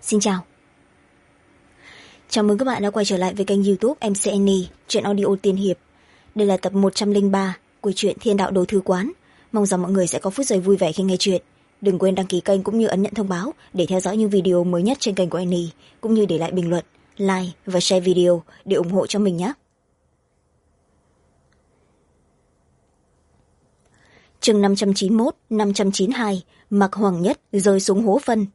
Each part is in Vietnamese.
Xin chào. Chào mừng các bạn đã quay trở lại với kênh YouTube MC Annie, truyện audio tiên hiệp. Đây là tập 103 của truyện Thiên Đạo Đồ Thư Quán. Mong rằng mọi người sẽ có phút giây vui vẻ khi nghe truyện. Đừng quên đăng ký kênh cũng như ấn nhận thông báo để theo dõi những video mới nhất trên kênh của Annie, cũng như để lại bình luận, like và share video để ủng hộ cho mình nhé. Chương 591, 592, Mạc Hoàng Nhất rơi xuống hố phân.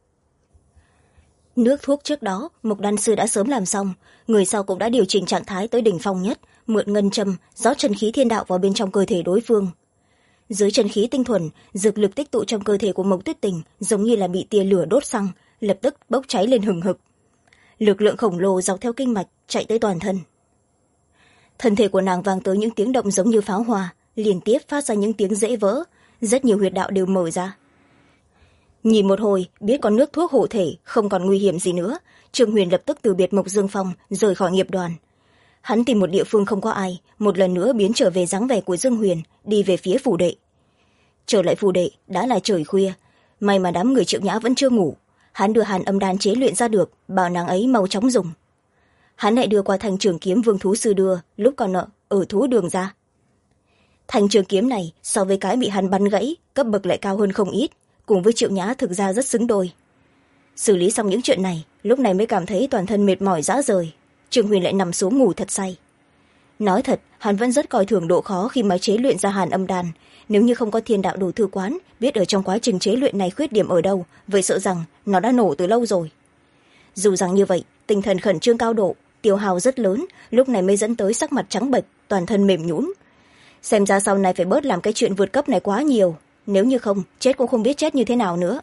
Nước thuốc trước đó Mục đan sư đã sớm làm xong, người sau cũng đã điều chỉnh trạng thái tới đỉnh phong nhất, mượn ngân châm rót chân khí thiên đạo vào bên trong cơ thể đối phương. Dưới chân khí tinh thuần, dược lực tích tụ trong cơ thể của Mộc Tuyết Tình giống như là bị tia lửa đốt xăng, lập tức bốc cháy lên hừng hực. Lực lượng khổng lồ dọc theo kinh mạch chạy tới toàn thân. Thân thể của nàng vang tới những tiếng động giống như pháo hoa, liên tiếp phát ra những tiếng rễ vỡ, rất nhiều huyệt đạo đều mở ra. Nhìn một hồi biết có nước thuốc hộ thể không còn nguy hiểm gì nữa, Trương Huyền lập tức từ biệt Mộc Dương Phong rời khỏi nghiệp đoàn. Hắn tìm một địa phương không có ai, một lần nữa biến trở về dáng vẻ của Dương Huyền, đi về phía phủ đệ. Trở lại phủ đệ đã là trời khuya, may mà đám người Triệu Nhã vẫn chưa ngủ. Hắn đưa hàn âm đan chế luyện ra được, bảo nàng ấy mau chóng dùng. Hắn lại đưa qua thanh trường kiếm Vương Thú Sư đưa lúc còn nợ ở thú đường ra. Thanh trường kiếm này so với cái bị hắn bắn gãy, cấp bậc lại cao hơn không ít, cùng với Triệu Nhã thực ra rất xứng đôi. Xử lý xong những chuyện này, lúc này mới cảm thấy toàn thân mệt mỏi rã rời. Trương Huyền lại nằm xuống ngủ thật say. Nói thật, hắn vẫn rất coi thường độ khó khi mà chế luyện ra hàn âm đan. Nếu như không có Thiên Đạo Đồ Thư Quán biết ở trong quá trình chế luyện này khuyết điểm ở đâu, vậy sợ rằng nó đã nổ từ lâu rồi. Dù rằng như vậy, tinh thần khẩn trương cao độ, tiêu hao rất lớn, lúc này mới dẫn tới sắc mặt trắng bệch, toàn thân mềm nhũn. Xem ra sau này phải bớt làm cái chuyện vượt cấp này quá nhiều, nếu như không chết cũng không biết chết như thế nào nữa.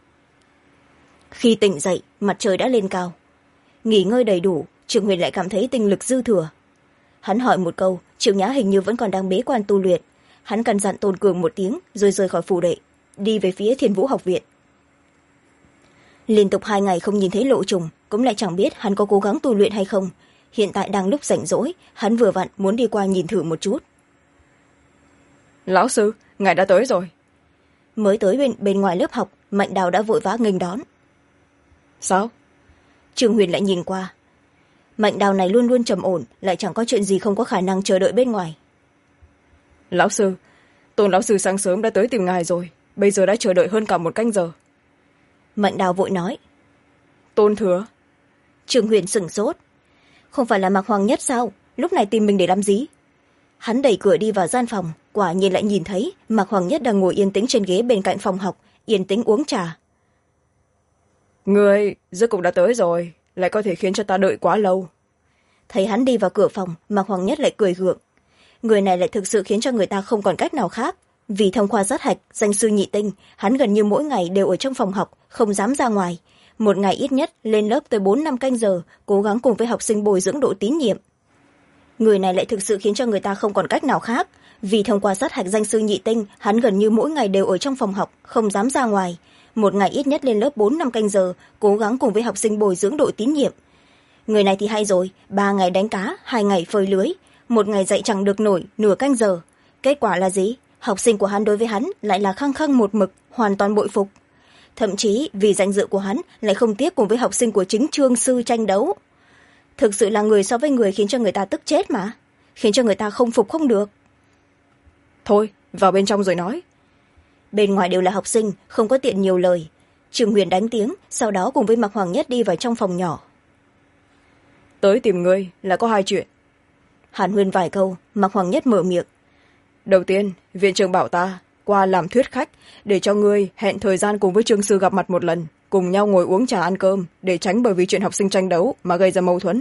Khi tỉnh dậy, mặt trời đã lên cao. Nghỉ ngơi đầy đủ, Trương Huyền lại cảm thấy tinh lực dư thừa. Hắn hỏi một câu, Triệu Nhã hình như vẫn còn đang bế quan tu luyện. Hắn căn dặn Tôn Cường một tiếng rồi rời khỏi phủ đệ, đi về phía Thiên Vũ học viện. Liên tục 2 ngày không nhìn thấy Lộ Trùng, cũng lại chẳng biết hắn có cố gắng tu luyện hay không. Hiện tại đang lúc rảnh rỗi, hắn vừa vặn muốn đi qua nhìn thử một chút. Lão sư, ngài đã tới rồi. Mới tới bên ngoài lớp học, Mạnh Đào đã vội vã nghênh đón. Sao? Trương Huyền lại nhìn qua. Mạnh Đào này luôn luôn trầm ổn, lại chẳng có chuyện gì không có khả năng chờ đợi bên ngoài. Lão sư, Tôn lão sư sáng sớm đã tới tìm ngài rồi, bây giờ đã chờ đợi hơn cả 1 canh giờ. Mạnh Đào vội nói. Tôn thừa. Trương Huyền sửng sốt. Không phải là Mạc Hoàng Nhất sao, lúc này tìm mình để làm gì? Hắn đẩy cửa đi vào gian phòng, quả nhiên lại nhìn thấy Mạc Hoàng Nhất đang ngồi yên tĩnh trên ghế bên cạnh phòng học, yên tĩnh uống trà. Người rốt cục đã tới rồi, lại có thể khiến cho ta đợi quá lâu. Thấy hắn đi vào cửa phòng, Mạc Hoàng Nhất lại cười gượng. Người này lại thực sự khiến cho người ta không còn cách nào khác. Vì thông qua sát hạch danh sư nhị tinh, hắn gần như mỗi ngày đều ở trong phòng học, không dám ra ngoài. Một ngày ít nhất lên lớp tới 4-5 canh giờ, cố gắng cùng với học sinh bồi dưỡng độ tín nhiệm. Người này lại thực sự khiến cho người ta không còn cách nào khác. Vì thông qua sát hạch danh sư nhị tinh, hắn gần như mỗi ngày đều ở trong phòng học, không dám ra ngoài. Một ngày ít nhất lên lớp 4-5 canh giờ, cố gắng cùng với học sinh bồi dưỡng độ tín nhiệm. Người này thì hay rồi, 3 ngày đánh cá, 2 ngày phơi lưới. Một ngày dạy chẳng được nổi nửa canh giờ. Kết quả là gì? Học sinh của hắn đối với hắn lại là khăng khăng một mực, hoàn toàn bội phục. Thậm chí vì danh dự của hắn lại không tiếc cùng với học sinh của chính Trương sư tranh đấu. Thực sự là người so với người khiến cho người ta tức chết mà, khiến cho người ta không phục không được. Thôi, vào bên trong rồi nói. Bên ngoài đều là học sinh, không có tiện nhiều lời. Trương Huyền đánh tiếng, sau đó cùng với Mạc Hoàng Nhất đi vào trong phòng nhỏ. Tới tìm ngươi là có 2 chuyện. Hàn huyên vài câu, Mạc Hoàng Nhất mở miệng. Đầu tiên, viện trưởng bảo ta qua làm thuyết khách để cho ngươi hẹn thời gian cùng với Trương sư gặp mặt một lần, cùng nhau ngồi uống trà ăn cơm, để tránh bởi vì chuyện học sinh tranh đấu mà gây ra mâu thuẫn.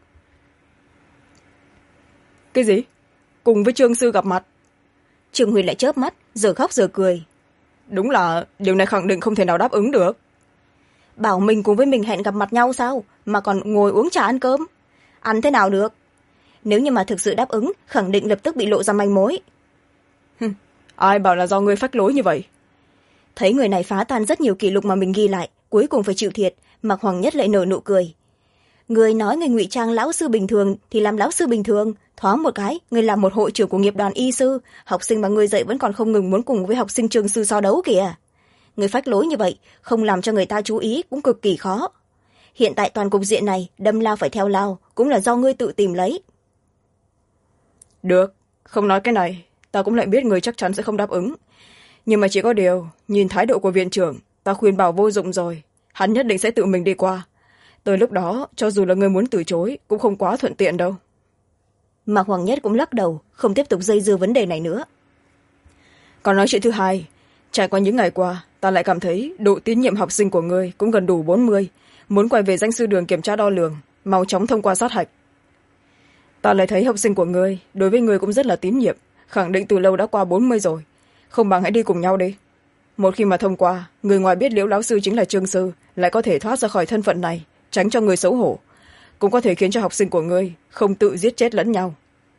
Cái gì? Cùng với Trương sư gặp mặt? Trương Huyền lại chớp mắt, giờ khóc giờ cười. Đúng là điều này khẳng định không thể nào đáp ứng được. Bảo mình cùng với mình hẹn gặp mặt nhau sao, mà còn ngồi uống trà ăn cơm? Ăn thế nào được? Nếu như mà thực sự đáp ứng, khẳng định lập tức bị lộ ra manh mối. Ai bảo là do ngươi phách lối như vậy? Thấy người này phá tan rất nhiều kỷ lục mà mình ghi lại, cuối cùng phải chịu thiệt, Mạc Hoàng Nhất lại nở nụ cười. Người nói người ngụy trang lão sư bình thường thì làm lão sư bình thường, thoáng một cái người làm một hội trưởng của nghiệp đoàn y sư, học sinh mà người dạy vẫn còn không ngừng muốn cùng với học sinh Trương sư so đấu kìa. Người phách lối như vậy không làm cho người ta chú ý cũng cực kỳ khó. hiện tại toàn cục diện này đâm lao phải theo lao cũng là do ngươi tự tìm lấy. Được, không nói cái này ta cũng lại biết người chắc chắn sẽ không đáp ứng, nhưng mà chỉ có điều nhìn thái độ của viện trưởng ta khuyên bảo vô dụng rồi, hắn nhất định sẽ tự mình đi qua. Tới lúc đó cho dù là người muốn từ chối cũng không quá thuận tiện đâu. Mạc Hoàng Nhất cũng lắc đầu, không tiếp tục dây dưa vấn đề này nữa. Còn nói chuyện thứ hai, trải qua những ngày qua ta lại cảm thấy độ tín nhiệm học sinh của ngươi cũng gần đủ 40, muốn quay về danh sư đường kiểm tra đo lường, mau chóng thông qua sát hạch. Ta lại thấy học sinh của ngươi đối với ngươi cũng rất là tín nhiệm, khẳng định từ lâu đã qua 40 rồi, không bằng hãy đi cùng nhau đi. Một khi mà thông qua, người ngoài biết Liễu lão sư chính là Trương sư, lại có thể thoát ra khỏi thân phận này, tránh cho người xấu hổ, cũng có thể khiến cho học sinh của ngươi không tự giết chết lẫn nhau.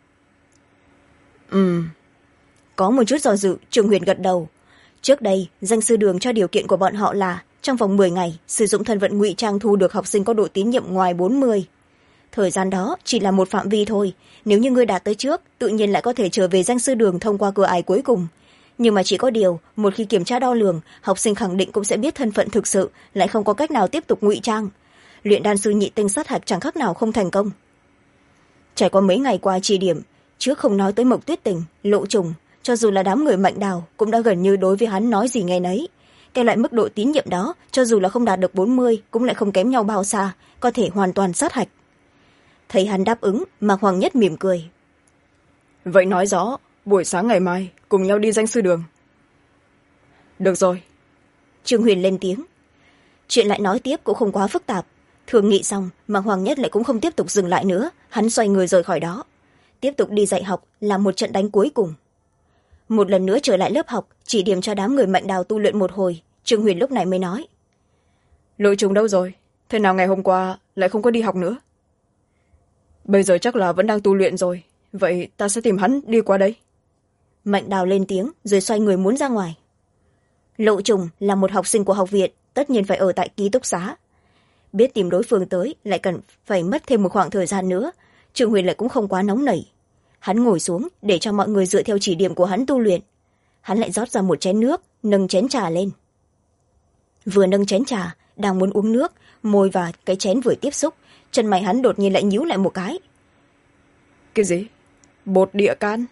Có một chút do dự, Trương Huyền gật đầu. Trước đây danh sư đường cho điều kiện của bọn họ là trong vòng 10 ngày sử dụng thân phận ngụy trang thu được học sinh có độ tín nhiệm ngoài 40. Thời gian đó chỉ là một phạm vi thôi, nếu như ngươi đạt tới trước tự nhiên lại có thể trở về danh sư đường thông qua cửa ải cuối cùng. Nhưng mà chỉ có điều một khi kiểm tra đo lường, học sinh khẳng định cũng sẽ biết thân phận thực sự, lại không có cách nào tiếp tục ngụy trang. Luyện đan sư nhị tinh sát hạch chẳng khác nào không thành công. Trải qua mấy ngày qua chỉ điểm, trước không nói tới Mộc Tuyết Tình, Lộ Trùng, cho dù là đám người Mạnh Đào cũng đã gần như đối với hắn nói gì nghe nấy. Cái loại mức độ tín nhiệm đó cho dù là không đạt được 40 cũng lại không kém nhau bao xa, có thể hoàn toàn sát hạch. Thấy hắn đáp ứng, Mạc Hoàng Nhất mỉm cười. Vậy nói rõ buổi sáng ngày mai cùng nhau đi danh sư đường. Được rồi. Trương Huyền lên tiếng. Chuyện lại nói tiếp cũng không quá phức tạp. Thường nghị xong, Mạc Hoàng Nhất lại cũng không tiếp tục dừng lại nữa, hắn xoay người rời khỏi đó, tiếp tục đi dạy học, làm một trận đánh cuối cùng. Một lần nữa trở lại lớp học, chỉ điểm cho đám người Mạnh Đào tu luyện một hồi, Trương Huyền lúc này mới nói. Lộ Trùng đâu rồi? Thế nào ngày hôm qua lại không có đi học nữa? Bây giờ chắc là vẫn đang tu luyện rồi, vậy ta sẽ tìm hắn đi qua đây. Mạnh Đào lên tiếng rồi xoay người muốn ra ngoài. Lộ Trùng là một học sinh của học viện, tất nhiên phải ở tại ký túc xá. Biết tìm đối phương tới lại cần phải mất thêm một khoảng thời gian nữa, Trương Huyền lại cũng không quá nóng nảy. Hắn ngồi xuống để cho mọi người dựa theo chỉ điểm của hắn tu luyện. Hắn lại rót ra một chén nước, nâng chén trà lên. Vừa nâng chén trà, đang muốn uống nước, môi và cái chén vừa tiếp xúc, chân mày hắn đột nhiên lại nhíu lại một cái. Cái gì? Bột địa can?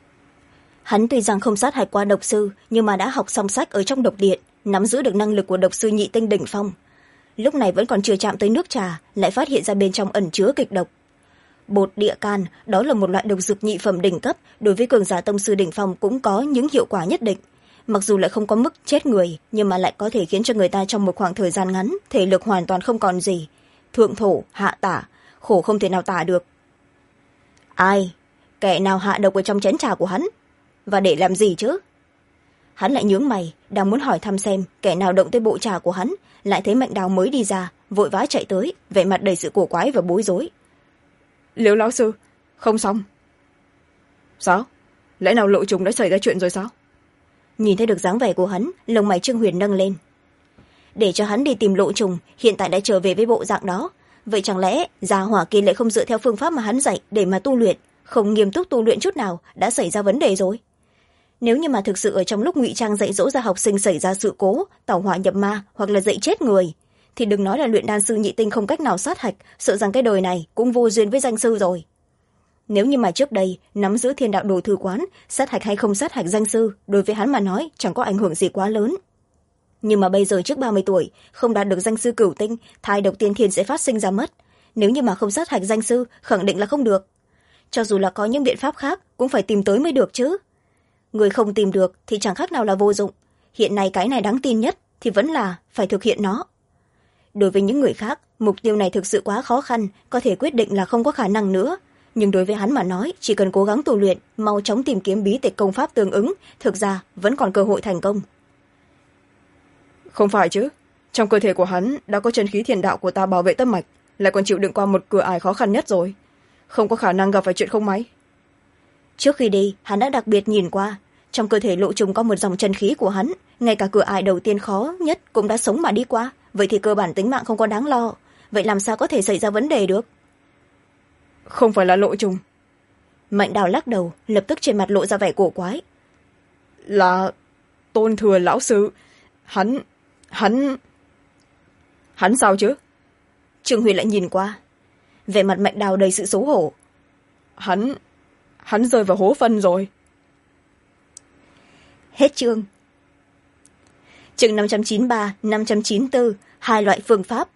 Hắn tuy rằng không sát hạch qua độc sư, nhưng mà đã học xong sách ở trong độc điện, nắm giữ được năng lực của độc sư nhị tinh đỉnh phong. Lúc này vẫn còn chưa chạm tới nước trà, lại phát hiện ra bên trong ẩn chứa kịch độc. Bột địa can, đó là một loại độc dược nhị phẩm đỉnh cấp, đối với cường giả tông sư đỉnh phong cũng có những hiệu quả nhất định. Mặc dù lại không có mức chết người, nhưng mà lại có thể khiến cho người ta trong một khoảng thời gian ngắn, thể lực hoàn toàn không còn gì. Thượng thổ, hạ tả, khổ không thể nào tả được. Ai? Kẻ nào hạ độc ở trong chén trà của hắn? Và để làm gì chứ? Hắn lại nhướng mày, đang muốn hỏi thăm xem kẻ nào động tới bộ trà của hắn, lại thấy Mạnh Đào mới đi ra, vội vã chạy tới, vẻ mặt đầy sự cổ quái và bối rối. Liễu lão sư, không xong. Sao? Lẽ nào Lộ Trùng đã xảy ra chuyện rồi sao? Nhìn thấy được dáng vẻ của hắn, lông mày Trương Huyền nâng lên. Để cho hắn đi tìm Lộ Trùng, hiện tại đã trở về với bộ dạng đó. Vậy chẳng lẽ gia hỏa kia lại không dựa theo phương pháp mà hắn dạy để mà tu luyện, không nghiêm túc tu luyện chút nào, đã xảy ra vấn đề rồi? Nếu như mà thực sự ở trong lúc ngụy trang dạy dỗ ra học sinh xảy ra sự cố, tẩu hỏa nhập ma hoặc là dạy chết người, thì đừng nói là luyện đan sư nhị tinh không cách nào sát hạch, sợ rằng cái đời này cũng vô duyên với danh sư rồi. Nếu như mà trước đây nắm giữ thiên đạo đồ thư quán, sát hạch hay không sát hạch danh sư, đối với hắn mà nói chẳng có ảnh hưởng gì quá lớn. Nhưng mà bây giờ trước 30 tuổi, không đạt được danh sư cửu tinh, thai độc tiên thiên sẽ phát sinh ra mất. Nếu như mà không sát hạch danh sư, khẳng định là không được. Cho dù là có những biện pháp khác, cũng phải tìm tới mới được chứ. Người không tìm được thì chẳng khác nào là vô dụng. Hiện nay cái này đáng tin nhất thì vẫn là phải thực hiện nó. Đối với những người khác, mục tiêu này thực sự quá khó khăn, có thể quyết định là không có khả năng nữa. Nhưng đối với hắn mà nói, chỉ cần cố gắng tu luyện, mau chóng tìm kiếm bí tịch công pháp tương ứng, thực ra vẫn còn cơ hội thành công. Không phải chứ, trong cơ thể của hắn đã có chân khí thiền đạo của ta bảo vệ tâm mạch, lại còn chịu đựng qua một cửa ải khó khăn nhất rồi, không có khả năng gặp phải chuyện không may. Trước khi đi, hắn đã đặc biệt nhìn qua, trong cơ thể Lộ Trùng có một dòng chân khí của hắn, ngay cả cửa ải đầu tiên khó nhất cũng đã sống mà đi qua, vậy thì cơ bản tính mạng không có đáng lo. Vậy làm sao có thể xảy ra vấn đề được? Không phải là Lộ Trùng. Mạnh Đào lắc đầu, lập tức trên mặt lộ ra vẻ cổ quái. Là Tôn Thừa lão sư. Hắn sao chứ? Trương Huy lại nhìn qua, vẻ mặt Mạnh Đào đầy sự xấu hổ. Hắn rơi vào hố phân rồi. Hết chương. Chương 593, 594, hai loại phương pháp.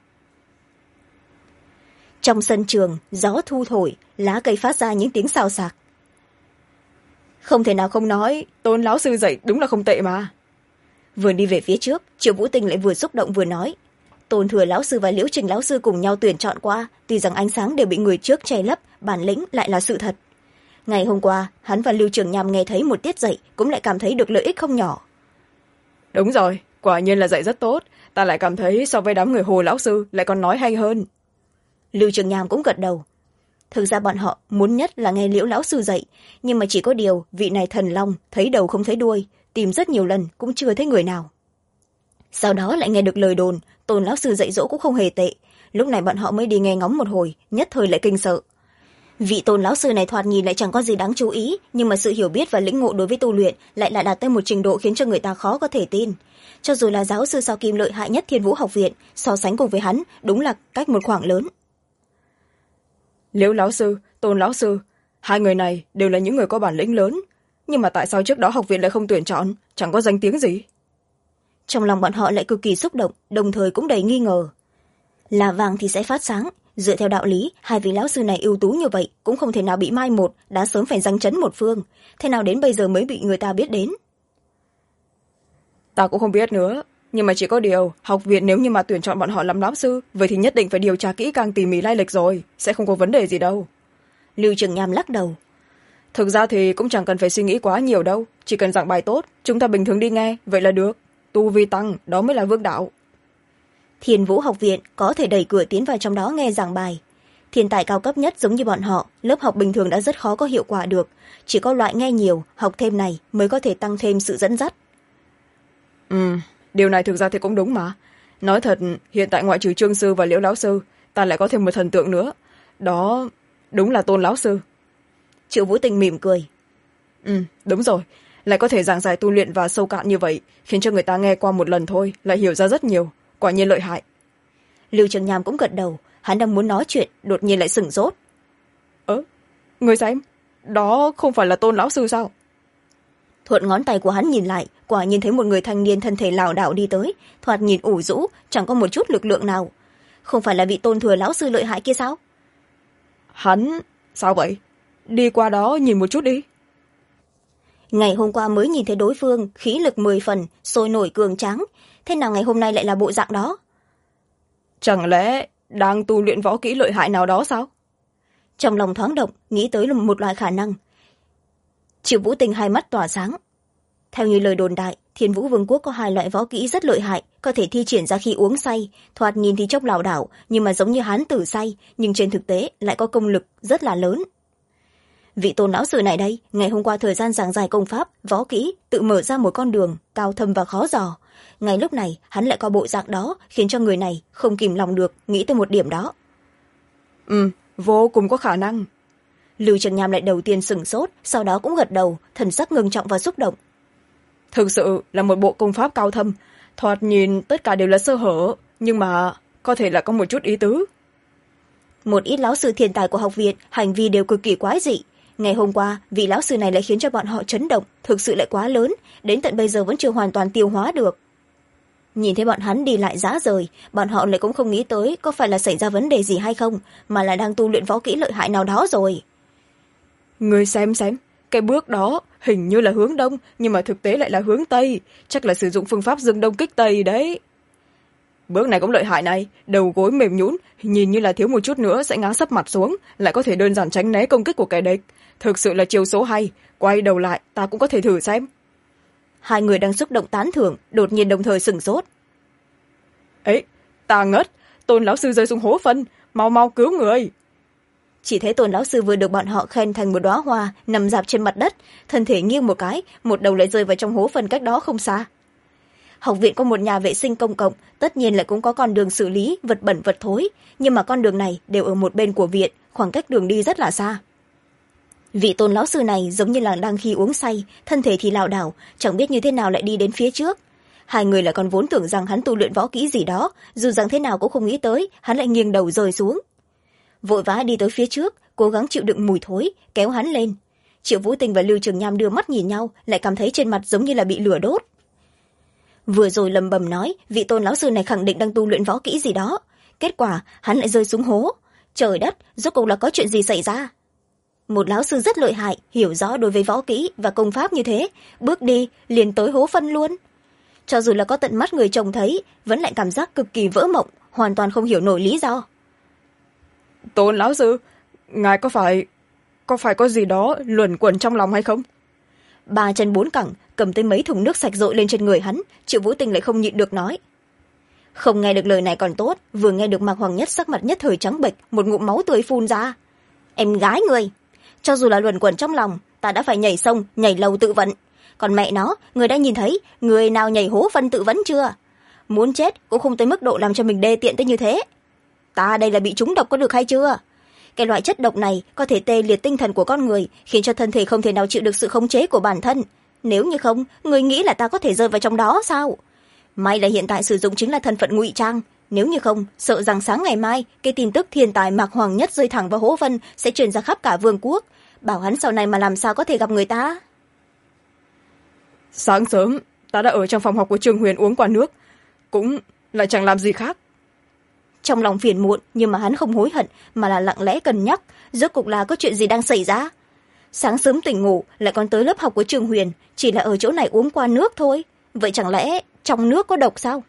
Trong sân trường, gió thu thổi, lá cây phát ra những tiếng xào xạc. Không thể nào không nói, Tôn lão sư dạy đúng là không tệ mà. Vừa đi về phía trước, Triệu Vũ Tình lại vừa xúc động vừa nói. Tôn Thừa lão sư và Liễu Trình lão sư cùng nhau tuyển chọn qua, tuy rằng ánh sáng đều bị người trước che lấp, bản lĩnh lại là sự thật. Ngày hôm qua, hắn và Lưu Trường Nham nghe thấy một tiết dạy cũng lại cảm thấy được lợi ích không nhỏ. Đúng rồi, quả nhiên là dạy rất tốt, ta lại cảm thấy so với đám người Hồ lão sư lại còn nói hay hơn. Lưu Trường Nham cũng gật đầu. Thực ra bọn họ muốn nhất là nghe Liễu lão sư dạy, nhưng mà chỉ có điều vị này thần long thấy đầu không thấy đuôi, tìm rất nhiều lần cũng chưa thấy người nào. Sau đó lại nghe được lời đồn Tôn lão sư dạy dỗ cũng không hề tệ, lúc này bọn họ mới đi nghe ngóng một hồi, nhất thời lại kinh sợ. Vị Tôn lão sư này thoạt nhìn lại chẳng có gì đáng chú ý, nhưng mà sự hiểu biết và lĩnh ngộ đối với tu luyện lại là đạt tới một trình độ khiến cho người ta khó có thể tin. Cho dù là giáo sư sao kim lợi hại nhất Thiên Vũ học viện, so sánh cùng với hắn đúng là cách một khoảng lớn. Liễu lão sư, Tôn lão sư, hai người này đều là những người có bản lĩnh lớn, nhưng mà tại sao trước đó học viện lại không tuyển chọn, chẳng có danh tiếng gì? Trong lòng bọn họ lại cực kỳ xúc động, đồng thời cũng đầy nghi ngờ. Là vàng thì sẽ phát sáng, dựa theo đạo lý hai vị lão sư này ưu tú như vậy cũng không thể nào bị mai một, đã sớm phải giành chấn một phương, thế nào đến bây giờ mới bị người ta biết đến? Ta cũng không biết nữa, nhưng mà chỉ có điều học viện nếu như mà tuyển chọn bọn họ làm lão sư, vậy thì nhất định phải điều tra kỹ càng tỉ mỉ lai lịch rồi, sẽ không có vấn đề gì đâu. Lưu Trường Nham lắc đầu. Thực ra thì cũng chẳng cần phải suy nghĩ quá nhiều đâu, chỉ cần giảng bài tốt, chúng ta bình thường đi nghe vậy là được. Tu vi tăng, đó mới là vương đạo. Thiên Vũ học viện có thể đẩy cửa tiến vào trong đó nghe giảng bài. Thiên tài cao cấp nhất giống như bọn họ, lớp học bình thường đã rất khó có hiệu quả được, chỉ có loại nghe nhiều học thêm này mới có thể tăng thêm sự dẫn dắt. Điều này thực ra thì cũng đúng mà. Nói thật, hiện tại ngoại trừ Trương sư và Liễu lão sư, ta lại có thêm một thần tượng nữa, đó đúng là Tôn lão sư. Triệu Vũ Tình mỉm cười. Đúng rồi, lại có thể giảng giải tu luyện và sâu cạn như vậy, khiến cho người ta nghe qua một lần thôi lại hiểu ra rất nhiều, quả nhiên lợi hại. Lưu Trường Nham cũng gật đầu, hắn đang muốn nói chuyện đột nhiên lại sửng sốt. Người xem, đó không phải là Tôn lão sư sao? Thuận ngón tay của hắn nhìn lại, quả nhiên thấy một người thanh niên thân thể lảo đảo đi tới, thoạt nhìn ủ rũ, chẳng có một chút lực lượng nào. Không phải là vị Tôn Thừa lão sư lợi hại kia sao? Hắn sao vậy? Đi qua đó nhìn một chút đi. Ngày hôm qua mới nhìn thấy đối phương khí lực 10 phần, sôi nổi cường tráng, thế nào ngày hôm nay lại là bộ dạng đó? Chẳng lẽ đang tu luyện võ kỹ lợi hại nào đó sao? Trong lòng thoáng động, nghĩ tới là một loại khả năng. Triệu Vũ Tình hai mắt tỏa sáng. Theo như lời đồn đại, Thiên Vũ Vương quốc có hai loại võ kỹ rất lợi hại, có thể thi triển ra khi uống say, thoạt nhìn thì chốc lảo đảo, nhưng mà giống như hán tử say, nhưng trên thực tế lại có công lực rất là lớn. Vị Tôn lão sư này đây, ngày hôm qua thời gian giảng giải công pháp, võ kỹ, tự mở ra một con đường cao thâm và khó dò. Ngay lúc này, hắn lại có bộ dạng đó, khiến cho người này không kìm lòng được nghĩ tới một điểm đó. Vô cùng có khả năng. Lưu Trường Nham lại đầu tiên sửng sốt, sau đó cũng gật đầu, thần sắc ngưng trọng và xúc động. Thực sự là một bộ công pháp cao thâm, thoạt nhìn tất cả đều là sơ hở, nhưng mà có thể là có một chút ý tứ. Một ít lão sư thiên tài của học viện hành vi đều cực kỳ quái dị. Ngày hôm qua vị lão sư này lại khiến cho bọn họ chấn động, thực sự lại quá lớn, đến tận bây giờ vẫn chưa hoàn toàn tiêu hóa được. Nhìn thấy bọn hắn đi lại rã rời, bọn họ lại cũng không nghĩ tới có phải là xảy ra vấn đề gì hay không, mà là đang tu luyện võ kỹ lợi hại nào đó rồi. Người xem, cái bước đó hình như là hướng đông, nhưng mà thực tế lại là hướng tây, chắc là sử dụng phương pháp dương đông kích tây đấy. Bước này cũng lợi hại này, đầu gối mềm nhũn, nhìn như là thiếu một chút nữa sẽ ngã sấp mặt xuống, lại có thể đơn giản tránh né công kích của kẻ địch. Thực sự là chiêu số hay, quay đầu lại ta cũng có thể thử xem. Hai người đang xúc động tán thưởng, đột nhiên đồng thời sửng sốt. Ấy, ta ngất, Tôn lão sư rơi xuống hố phân, mau cứu người. Chỉ thấy Tôn lão sư vừa được bọn họ khen thành một đóa hoa nằm dạp trên mặt đất, thân thể nghiêng một cái, một đầu lại rơi vào trong hố phân cách đó không xa. Học viện có một nhà vệ sinh công cộng, tất nhiên là cũng có con đường xử lý vật bẩn vật thối, nhưng mà con đường này đều ở một bên của viện, khoảng cách đường đi rất là xa. Vị Tôn lão sư này giống như là đang khi uống say, thân thể thì lảo đảo, chẳng biết như thế nào lại đi đến phía trước. hai người lại còn vốn tưởng rằng hắn tu luyện võ kỹ gì đó, dù rằng thế nào cũng không nghĩ tới hắn lại nghiêng đầu rơi xuống. Vội vã đi tới phía trước, cố gắng chịu đựng mùi thối, kéo hắn lên. Triệu Vũ Tinh và Lưu Trường Nham đưa mắt nhìn nhau, lại cảm thấy trên mặt giống như là bị lửa đốt. Vừa rồi lầm bầm nói vị Tôn lão sư này khẳng định đang tu luyện võ kỹ gì đó, kết quả hắn lại rơi xuống hố. Trời đất, rốt cuộc là có chuyện gì xảy ra? Một lão sư rất lợi hại, hiểu rõ đối với võ kỹ và công pháp như thế, bước đi liền tới hố phân luôn. Cho dù là có tận mắt người trông thấy, vẫn lại cảm giác cực kỳ vỡ mộng, hoàn toàn không hiểu nổi lý do. Tôn lão sư, ngài có phải có gì đó luẩn quẩn trong lòng hay không? Ba chân bốn cẳng cầm tới mấy thùng nước sạch dội lên trên người hắn. Triệu Vũ Tinh lại không nhịn được nói. Không nghe được lời này còn tốt, vừa nghe được Mạc Hoàng Nhất sắc mặt nhất thời trắng bệch, một ngụm máu tươi phun ra. Em gái người, cho dù là luẩn quẩn trong lòng, ta đã phải nhảy sông nhảy lầu tự vẫn. Còn mẹ nó, người đã nhìn thấy người nào nhảy hố phân tự vẫn chưa? Muốn chết cũng không tới mức độ làm cho mình đê tiện tới như thế. Ta đây là bị trúng độc có được hay chưa? Cái loại chất độc này có thể tê liệt tinh thần của con người, khiến cho thân thể không thể nào chịu được sự khống chế của bản thân. Nếu như không, người nghĩ là ta có thể rơi vào trong đó sao? May là hiện tại sử dụng chính là thân phận ngụy trang, nếu như không, sợ rằng sáng ngày mai cái tin tức thiên tài Mạc Hoàng Nhất rơi thẳng vào hố phân sẽ truyền ra khắp cả vương quốc, bảo hắn sau này mà làm sao có thể gặp người ta. Sáng sớm ta đã ở trong phòng học của Trương Huyền uống qua nước, cũng lại chẳng làm gì khác. Trong lòng phiền muộn, nhưng mà hắn không hối hận mà là lặng lẽ cân nhắc rốt cuộc là có chuyện gì đang xảy ra. Sáng sớm tỉnh ngủ lại còn tới lớp học của Trương Huyền, chỉ là ở chỗ này uống qua nước thôi, vậy chẳng lẽ trong nước có độc sao?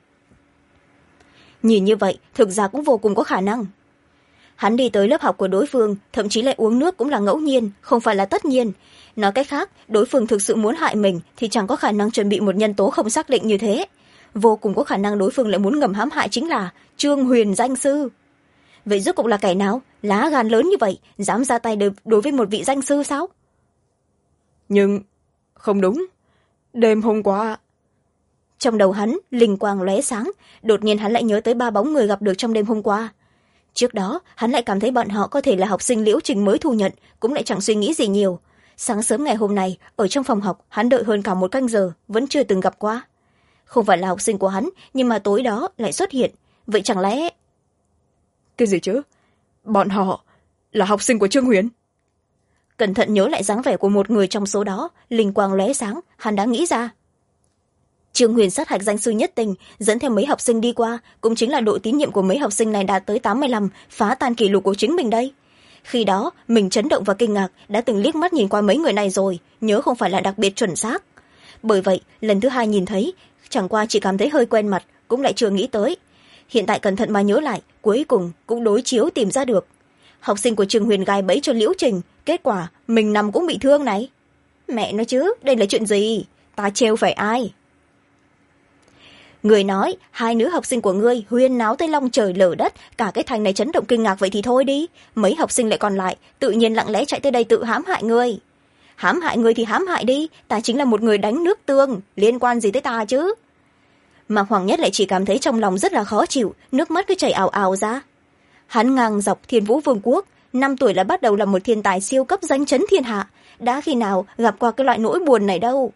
Nhìn như vậy thực ra cũng vô cùng có khả năng. Hắn đi tới lớp học của đối phương, thậm chí lại uống nước cũng là ngẫu nhiên, không phải là tất nhiên. Nói cách khác, đối phương thực sự muốn hại mình thì chẳng có khả năng chuẩn bị một nhân tố không xác định như thế. Vô cùng có khả năng đối phương lại muốn ngầm hãm hại chính là Trương Huyền danh sư. Vậy rốt cuộc là kẻ nào lá gan lớn như vậy, dám ra tay đối với một vị danh sư sao? Nhưng không đúng, đêm hôm qua. Trong đầu hắn linh quang lóe sáng, đột nhiên hắn lại nhớ tới ba bóng người gặp được trong đêm hôm qua. Trước đó hắn lại cảm thấy bọn họ có thể là học sinh Liễu Trình mới thu nhận, cũng lại chẳng suy nghĩ gì nhiều. Sáng sớm ngày hôm nay ở trong phòng học hắn đợi hơn cả một canh giờ, vẫn chưa từng gặp qua. Không phải là học sinh của hắn, nhưng mà tối đó lại xuất hiện. Vậy chẳng lẽ... Cái gì chứ? Bọn họ là học sinh của Trương Huyền? Cẩn thận nhớ lại dáng vẻ của một người trong số đó, linh quang lóe sáng, hắn đã nghĩ ra. Trương Huyền sát hạch danh sư nhất tình, dẫn theo mấy học sinh đi qua, cũng chính là độ tín nhiệm của mấy học sinh này đạt tới 85, phá tan kỷ lục của chính mình đây. Khi đó mình chấn động và kinh ngạc, đã từng liếc mắt nhìn qua mấy người này rồi, nhớ không phải là đặc biệt chuẩn xác. Bởi vậy lần thứ hai nhìn thấy, chẳng qua chỉ cảm thấy hơi quen mặt, cũng lại chưa nghĩ tới. Hiện tại cẩn thận mà nhớ lại, cuối cùng cũng đối chiếu tìm ra được. Học sinh của Trương Huyền gài bẫy cho Liễu Trình, kết quả mình nằm cũng bị thương này. Mẹ nói chứ, đây là chuyện gì? Ta trêu phải ai? Người nói hai nữ học sinh của ngươi huyên náo tới long trời lở đất, cả cái thành này chấn động kinh ngạc, vậy thì thôi đi. Mấy học sinh lại còn lại tự nhiên lặng lẽ chạy tới đây tự hãm hại ngươi. Hãm hại ngươi thì hãm hại đi, ta chính là một người đánh nước tương, liên quan gì tới ta chứ? Mạc Hoàng Nhất lại chỉ cảm thấy trong lòng rất là khó chịu, nước mắt cứ chảy ào ào ra. Hắn ngang dọc Thiên Vũ Vương quốc, 5 tuổi là bắt đầu là một thiên tài siêu cấp danh chấn thiên hạ, đã khi nào gặp qua cái loại nỗi buồn này đâu.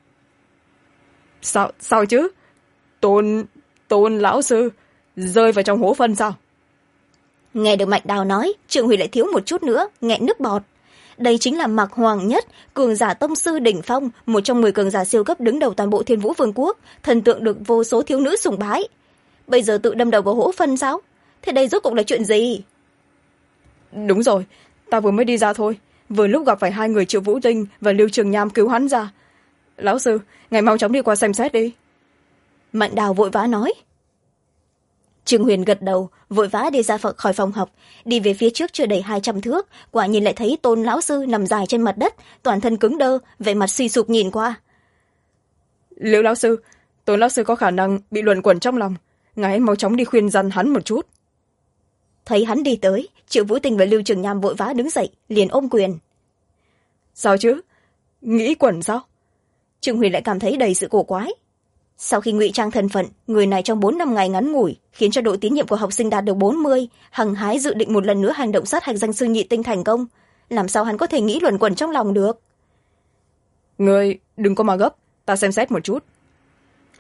Sao chứ? Tôn lão sư rơi vào trong hố phân sao? Nghe được Mạnh Đào nói, Trương Huy lại thiếu một chút nữa nghẹn nước bọt. Đây chính là Mạc Hoàng Nhất, cường giả tông sư đỉnh phong, một trong 10 cường giả siêu cấp đứng đầu toàn bộ Thiên Vũ Vương quốc, thần tượng được vô số thiếu nữ sùng bái. Bây giờ tự đâm đầu vào hố phân sao? Thế đây rốt cuộc là chuyện gì? Đúng rồi, ta vừa mới đi ra thôi, vừa lúc gặp phải hai người Triệu Vũ Tinh và Lưu Trường Nham cứu hắn ra. Lão sư, ngài mau chóng đi qua xem xét đi. Mạnh Đào vội vã nói. Trương Huyền gật đầu, vội vã đi ra khỏi phòng học, đi về phía trước chưa đầy 200 thước, quả nhìn lại thấy Tôn lão sư nằm dài trên mặt đất, toàn thân cứng đơ, vẻ mặt suy sụp nhìn qua. Liễu lão sư, Tôn lão sư có khả năng bị luẩn quẩn trong lòng, ngài mau chóng đi khuyên răn hắn một chút. Thấy hắn đi tới, Triệu Vũ Tình và Lưu Trường Nham vội vã đứng dậy, liền ôm quyền. Sao chứ? Nghĩ quẩn sao? Trương Huyền lại cảm thấy đầy sự cổ quái. Sau khi ngụy trang thân phận, người này trong 4-5 ngày ngắn ngủi khiến cho độ tín nhiệm của học sinh đạt được 40, hằng hái dự định một lần nữa hành động sát hạch danh sư nhị tinh thành công. Làm sao hắn có thể nghĩ luẩn quẩn trong lòng được? Người đừng có mà gấp, ta xem xét một chút.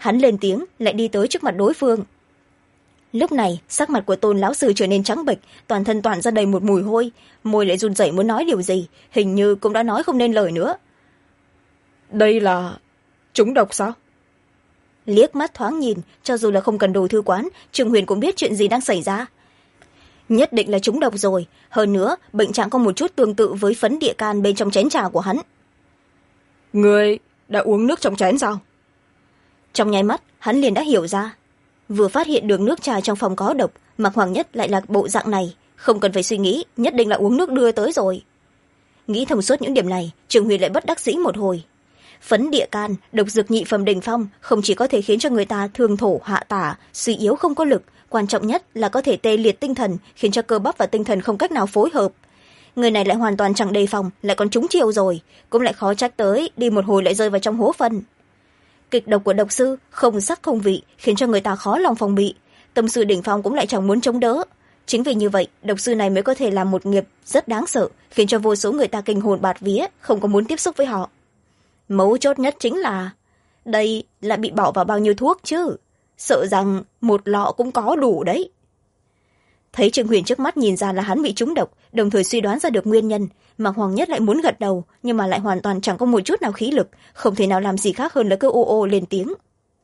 hắn lên tiếng lại đi tới trước mặt đối phương. Lúc này sắc mặt của Tôn lão sư trở nên trắng bệch, toàn thân toản ra đầy một mùi hôi, môi lại run rẩy muốn nói điều gì, hình như cũng đã nói không nên lời nữa. Đây là trúng độc sao? Liếc mắt thoáng nhìn, cho dù là không cần đồ thư quán, Trương Huyền cũng biết chuyện gì đang xảy ra. Nhất định là trúng độc rồi, hơn nữa bệnh trạng có một chút tương tự với phấn địa can bên trong chén trà của hắn. Người đã uống nước trong chén sao? Trong nháy mắt hắn liền đã hiểu ra. Vừa phát hiện được nước trà trong phòng có độc, Mạc Hoàng Nhất lại là bộ dạng này, không cần phải suy nghĩ, nhất định là uống nước đưa tới rồi. Nghĩ thông suốt những điểm này, Trương Huyền lại bất đắc dĩ một hồi. Phấn địa can, độc dược nhị phẩm đỉnh phong, không chỉ có thể khiến cho người ta thương thổ hạ tả, suy yếu không có lực, quan trọng nhất là có thể tê liệt tinh thần, khiến cho cơ bắp và tinh thần không cách nào phối hợp. Người này lại hoàn toàn chẳng đề phòng, lại còn trúng chiêu rồi, cũng lại khó trách tới đi một hồi lại rơi vào trong hố phân. Kịch độc của độc sư không sắc không vị, khiến cho người ta khó lòng phòng bị, tâm sư đỉnh phong cũng lại chẳng muốn chống đỡ. Chính vì như vậy, độc sư này mới có thể làm một nghiệp rất đáng sợ, khiến cho vô số người ta kinh hồn bạt vía, không có muốn tiếp xúc với họ. Mấu chốt nhất chính là đây lại bị bỏ vào bao nhiêu thuốc chứ, sợ rằng một lọ cũng có đủ đấy. Thấy Trương Huyền trước mắt nhìn ra là hắn bị trúng độc, đồng thời suy đoán ra được nguyên nhân, Mạc Hoàng Nhất lại muốn gật đầu, nhưng mà lại hoàn toàn chẳng có một chút nào khí lực, không thể nào làm gì khác hơn là cứ ô ô lên tiếng.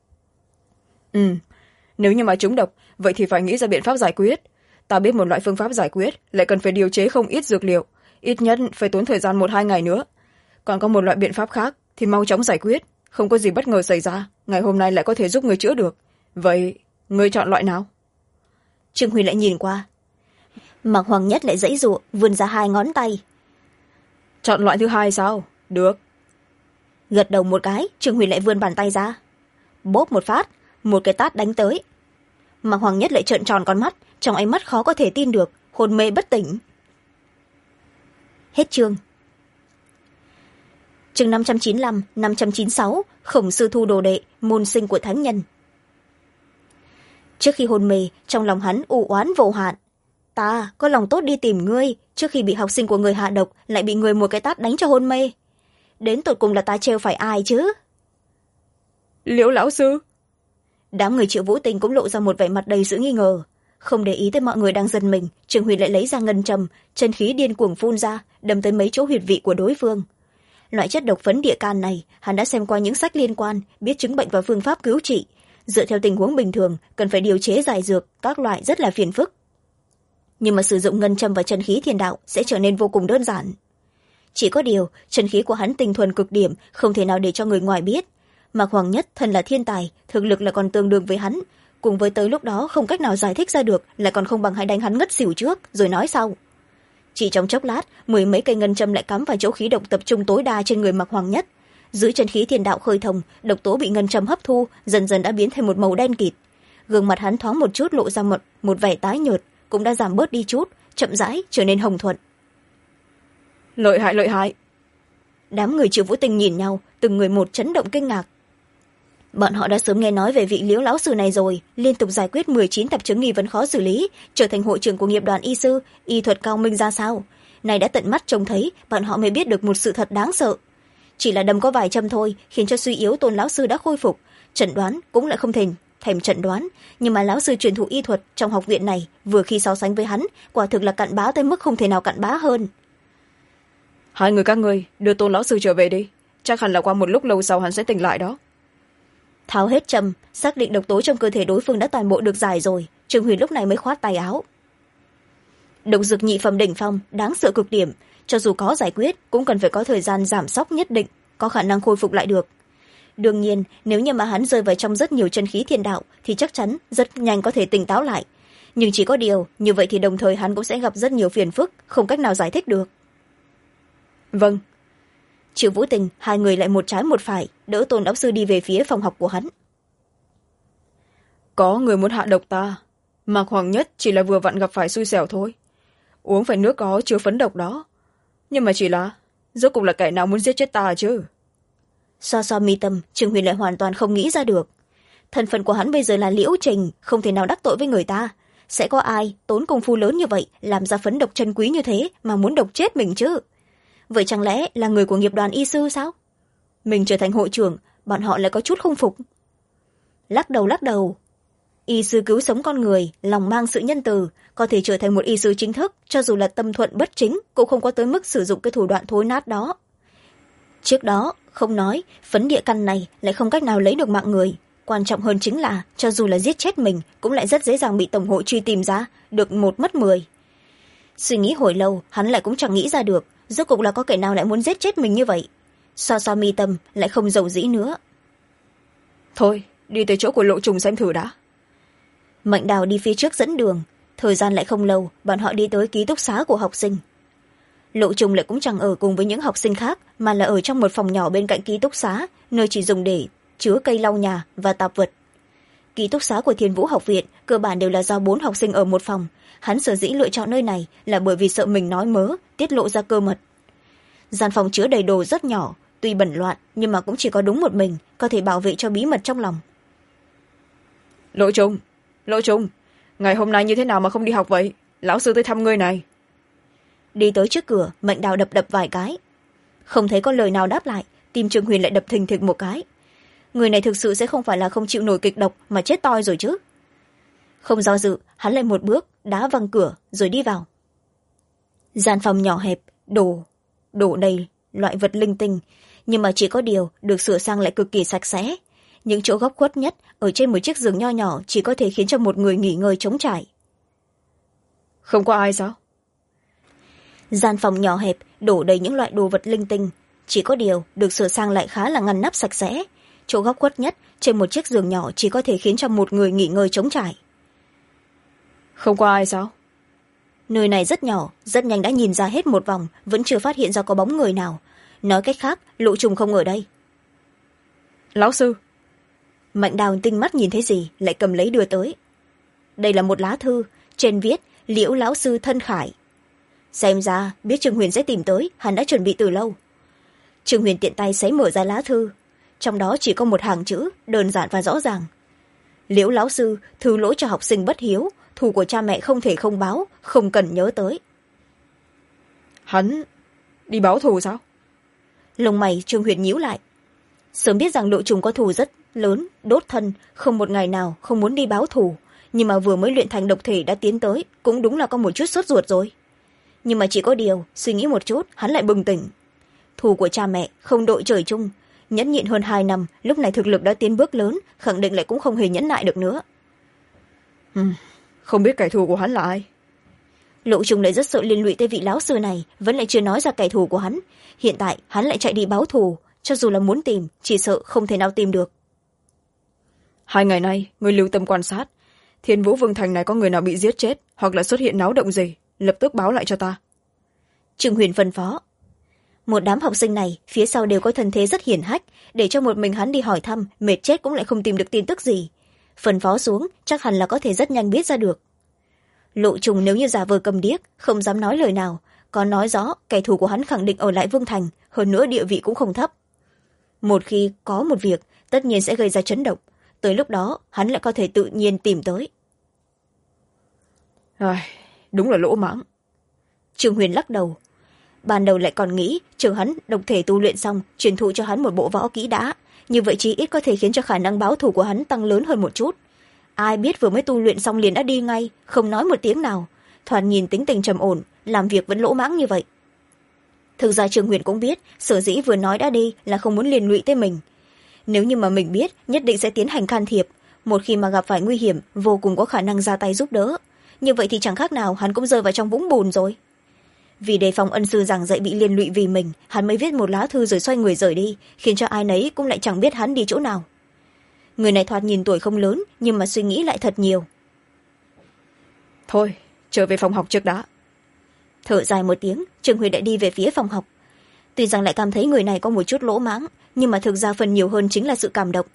Nếu như mà trúng độc, vậy thì phải nghĩ ra biện pháp giải quyết. Ta biết một loại phương pháp giải quyết, lại cần phải điều chế không ít dược liệu, ít nhất phải tốn thời gian 1-2 ngày nữa. Còn có một loại biện pháp khác thì mau chóng giải quyết, không có gì bất ngờ xảy ra, ngày hôm nay lại có thể giúp người chữa được. Vậy người chọn loại nào? Trương Huy lại nhìn qua. Mạc Hoàng Nhất lại giãy giụa, vươn ra 2 ngón tay. Chọn loại thứ hai sao? Được. Gật đầu một cái, Trương Huy lại vươn bàn tay ra. Bốp một phát, một cái tát đánh tới. Mạc Hoàng Nhất lại trợn tròn con mắt, trong ánh mắt khó có thể tin được, hôn mê bất tỉnh. Hết chương. Chương 595, 596, Khổng Sư Thu đồ đệ, môn sinh của thánh nhân. Trước khi hôn mê, trong lòng hắn u oán vô hạn. Ta có lòng tốt đi tìm ngươi, trước khi bị học sinh của người hạ độc, lại bị người một cái tát đánh cho hôn mê. Đến tột cùng là ta trêu phải ai chứ? Liễu lão sư. Đám người Triệu Vũ Tình cũng lộ ra một vẻ mặt đầy sự nghi ngờ. Không để ý tới mọi người đang giận mình, Trường Huy lại lấy ra ngân châm, chân khí điên cuồng phun ra, đâm tới mấy chỗ huyệt vị của đối phương. Loại chất độc phấn địa can này, hắn đã xem qua những sách liên quan, biết chứng bệnh và phương pháp cứu trị. Dựa theo tình huống bình thường, cần phải điều chế giải dược, các loại rất là phiền phức. Nhưng mà sử dụng ngân châm và chân khí thiên đạo sẽ trở nên vô cùng đơn giản. Chỉ có điều, chân khí của hắn tinh thuần cực điểm, không thể nào để cho người ngoài biết. Mạc Hoàng Nhất thân là thiên tài, thực lực là còn tương đương với hắn, cùng với tới lúc đó không cách nào giải thích ra được, lại còn không bằng hãy đánh hắn ngất xỉu trước rồi nói sau. Chỉ trong chốc lát, 10 mấy cây ngân châm lại cắm vào chỗ khí độc tập trung tối đa trên người Mạc Hoàng Nhất. Dưới chân khí thiên đạo khơi thông, độc tố bị ngân châm hấp thu, dần dần đã biến thành một màu đen kịt. Gương mặt hắn thoáng một chút lộ ra một vẻ tái nhợt, cũng đã giảm bớt đi chút, chậm rãi trở nên hồng thuận. Lợi hại, lợi hại. Đám người Triệu Vũ Tình nhìn nhau, từng người một chấn động kinh ngạc. Bọn họ đã sớm nghe nói về vị Liễu lão sư này rồi, liên tục giải quyết 19 tập chứng nghi vấn khó xử lý, trở thành hội trưởng của nghiệp đoàn y sư, y thuật cao minh ra sao. Này đã tận mắt trông thấy, bọn họ mới biết được một sự thật đáng sợ. Chỉ là đâm có vài châm thôi, khiến cho suy yếu Tôn lão sư đã khôi phục, chẩn đoán cũng lại không thèm chẩn đoán, nhưng mà lão sư truyền thụ y thuật trong học viện này, vừa khi so sánh với hắn, quả thực là cặn bã tới mức không thể nào cặn bã hơn. Hai người các ngươi đưa Tôn lão sư trở về đi, chắc hẳn là qua một lúc lâu sau hắn sẽ tỉnh lại đó. Tháo hết châm, xác định độc tố trong cơ thể đối phương đã toàn bộ được giải rồi, Trương Huyền lúc này mới khoát tay áo. Độc dược nhị phẩm đỉnh phong đáng sợ cực điểm, cho dù có giải quyết cũng cần phải có thời gian giảm sóc nhất định, có khả năng khôi phục lại được. Đương nhiên, nếu như mà hắn rơi vào trong rất nhiều chân khí thiên đạo thì chắc chắn rất nhanh có thể tỉnh táo lại, nhưng chỉ có điều như vậy thì đồng thời hắn cũng sẽ gặp rất nhiều phiền phức, không cách nào giải thích được. Vâng. Triệu Vũ Tình, hai người lại một trái một phải, đỡ Tôn lão sư đi về phía phòng học của hắn. Có người muốn hạ độc ta, Mạc Hoàng Nhất chỉ là vừa vặn gặp phải xui xẻo thôi. Uống phải nước có chứa phấn độc đó, nhưng mà chỉ là rốt cuộc là kẻ nào muốn giết chết ta chứ? So so mi tâm, Trương Huyền lại hoàn toàn không nghĩ ra được. Thân phận của hắn bây giờ là Liễu Trình, không thể nào đắc tội với người ta. Sẽ có ai tốn công phu lớn như vậy làm ra phấn độc chân quý như thế mà muốn độc chết mình chứ? Vậy chẳng lẽ là người của nghiệp đoàn y sư sao? Mình trở thành hội trưởng, bọn họ lại có chút không phục. lắc đầu. Y sư cứu sống con người, lòng mang sự nhân từ, có thể trở thành một y sư chính thức, cho dù là tâm thuận bất chính cũng không có tới mức sử dụng cái thủ đoạn thối nát đó. Trước đó không nói, phấn địa căn này lại không cách nào lấy được mạng người, quan trọng hơn chính là cho dù là giết chết mình cũng lại rất dễ dàng bị tổng hội truy tìm ra, được 1 mất 10. Suy nghĩ hồi lâu hắn lại cũng chẳng nghĩ ra được rốt cuộc là có kẻ nào lại muốn giết chết mình như vậy. Xoa xoa mi tâm lại không dầu dĩ nữa. thôi đi tới chỗ của Lộ Trùng xem thử đã. Mạnh Đào đi phía trước dẫn đường. Thời gian lại không lâu, bọn họ đi tới ký túc xá của học sinh. Lộ Trùng lại cũng chẳng ở cùng với những học sinh khác, mà là ở trong một phòng nhỏ bên cạnh ký túc xá, nơi chỉ dùng để chứa cây lau nhà và tạp vật. Ký túc xá của Thiên Vũ học viện cơ bản đều là do 4 học sinh ở một phòng. Hắn sở dĩ lựa chọn nơi này là bởi vì sợ mình nói mớ, tiết lộ ra cơ mật. Gian phòng chứa đầy đồ rất nhỏ, tuy bẩn loạn nhưng mà cũng chỉ có đúng một mình có thể bảo vệ cho bí mật trong lòng. Lộ Trùng, ngày hôm nay như thế nào mà không đi học vậy? Lão sư tới thăm ngươi này. Đi tới trước cửa, Mạnh Đào đập vài cái. Không thấy có lời nào đáp lại, tim Trương Huyền lại đập thình thịch một cái. Người này thực sự sẽ không phải là không chịu nổi kịch độc mà chết toi rồi chứ. Không do dự, hắn lại một bước đá văng cửa rồi đi vào. Gian phòng nhỏ hẹp, đổ đầy loại vật linh tinh, nhưng mà chỉ có điều được sửa sang lại cực kỳ sạch sẽ. Những chỗ góc khuất nhất ở trên một chiếc giường nho nhỏ chỉ có thể khiến cho một người nghỉ ngơi trống trải. Không có ai sao? Gian phòng nhỏ hẹp đổ đầy những loại đồ vật linh tinh, chỉ có điều được sửa sang lại khá là ngăn nắp sạch sẽ. Chỗ góc khuất nhất trên một chiếc giường nhỏ chỉ có thể khiến cho một người nghỉ ngơi trống trải. Không có ai sao? Nơi này rất nhỏ, rất nhanh đã nhìn ra hết một vòng, vẫn chưa phát hiện ra có bóng người nào. Nói cách khác, Lộ Trùng không ở đây. Lão sư. Mạnh Đào tinh mắt nhìn thấy gì lại cầm lấy đưa tới. Đây là một lá thư, trên viết Liễu lão sư thân khải. Xem ra biết Trương Huyền sẽ tìm tới, hắn đã chuẩn bị từ lâu. Trương Huyền tiện tay xé mở ra lá thư, trong đó chỉ có một hàng chữ đơn giản và rõ ràng. Liễu lão sư thứ lỗi cho học sinh bất hiếu, thù của cha mẹ không thể không báo, không cần nhớ tới. Hắn đi báo thù sao? Lông mày Trương Huyền nhíu lại. Sớm biết rằng Lộ Trùng có thù rất lớn, đốt thân, không một ngày nào không muốn đi báo thù, nhưng mà vừa mới luyện thành độc thể đã tiến tới, cũng đúng là có một chút sốt ruột rồi. Nhưng mà chỉ có điều suy nghĩ một chút hắn lại bừng tỉnh. Thù của cha mẹ không đội trời chung, nhẫn nhịn hơn 2 năm, lúc này thực lực đã tiến bước lớn, khẳng định lại cũng không hề nhẫn nại được nữa. Không biết kẻ thù của hắn là ai? Lộ Trùng lại rất sợ liên lụy tới vị lão sư này, vẫn lại chưa nói ra kẻ thù của hắn. Hiện tại hắn lại chạy đi báo thù, cho dù là muốn tìm chỉ sợ không thể nào tìm được. 2 ngày nay người lưu tâm quan sát, Thiên Vũ Vương Thành này có người nào bị giết chết hoặc là xuất hiện náo động gì, lập tức báo lại cho ta. Trương Huyền phân phó. Một đám học sinh này phía sau đều có thân thế rất hiển hách, để cho một mình hắn đi hỏi thăm mệt chết cũng lại không tìm được tin tức gì. Phân phó xuống chắc hẳn là có thể rất nhanh biết ra được. Lộ Trùng nếu như giả vờ cầm điếc không dám nói lời nào, còn nói rõ kẻ thù của hắn khẳng định ở lại Vương Thành, hơn nữa địa vị cũng không thấp. Một khi có một việc tất nhiên sẽ gây ra chấn động, tới lúc đó hắn lại có thể tự nhiên tìm tới. Đúng là lỗ mãng. Trương Huyền lắc đầu. Ban đầu lại còn nghĩ chờ hắn độc thể tu luyện xong truyền thụ cho hắn một bộ võ kỹ đã, như vậy chí ít có thể khiến cho khả năng báo thù của hắn tăng lớn hơn một chút. Ai biết vừa mới tu luyện xong liền đã đi ngay, không nói một tiếng nào, thoạt nhìn tính tình trầm ổn, làm việc vẫn lỗ mãng như vậy. Thực ra Trương Huyền cũng biết sở dĩ vừa nói đã đi là không muốn liên lụy tới mình. Nếu như mà mình biết nhất định sẽ tiến hành can thiệp, một khi mà gặp phải nguy hiểm vô cùng có khả năng ra tay giúp đỡ, như vậy thì chẳng khác nào hắn cũng rơi vào trong vũng bùn rồi. Vì đề phòng ân sư giảng dạy bị liên lụy vì mình, hắn mới viết một lá thư rồi xoay người rời đi, khiến cho ai nấy cũng lại chẳng biết hắn đi chỗ nào. Người này thoạt nhìn tuổi không lớn nhưng mà suy nghĩ lại thật nhiều. Thôi trở về phòng học trước đã. Thở dài một tiếng, Trương Huyền đã đi về phía phòng học. Tuy rằng lại cảm thấy người này có một chút lỗ mãng, nhưng mà thực ra phần nhiều hơn chính là sự cảm động.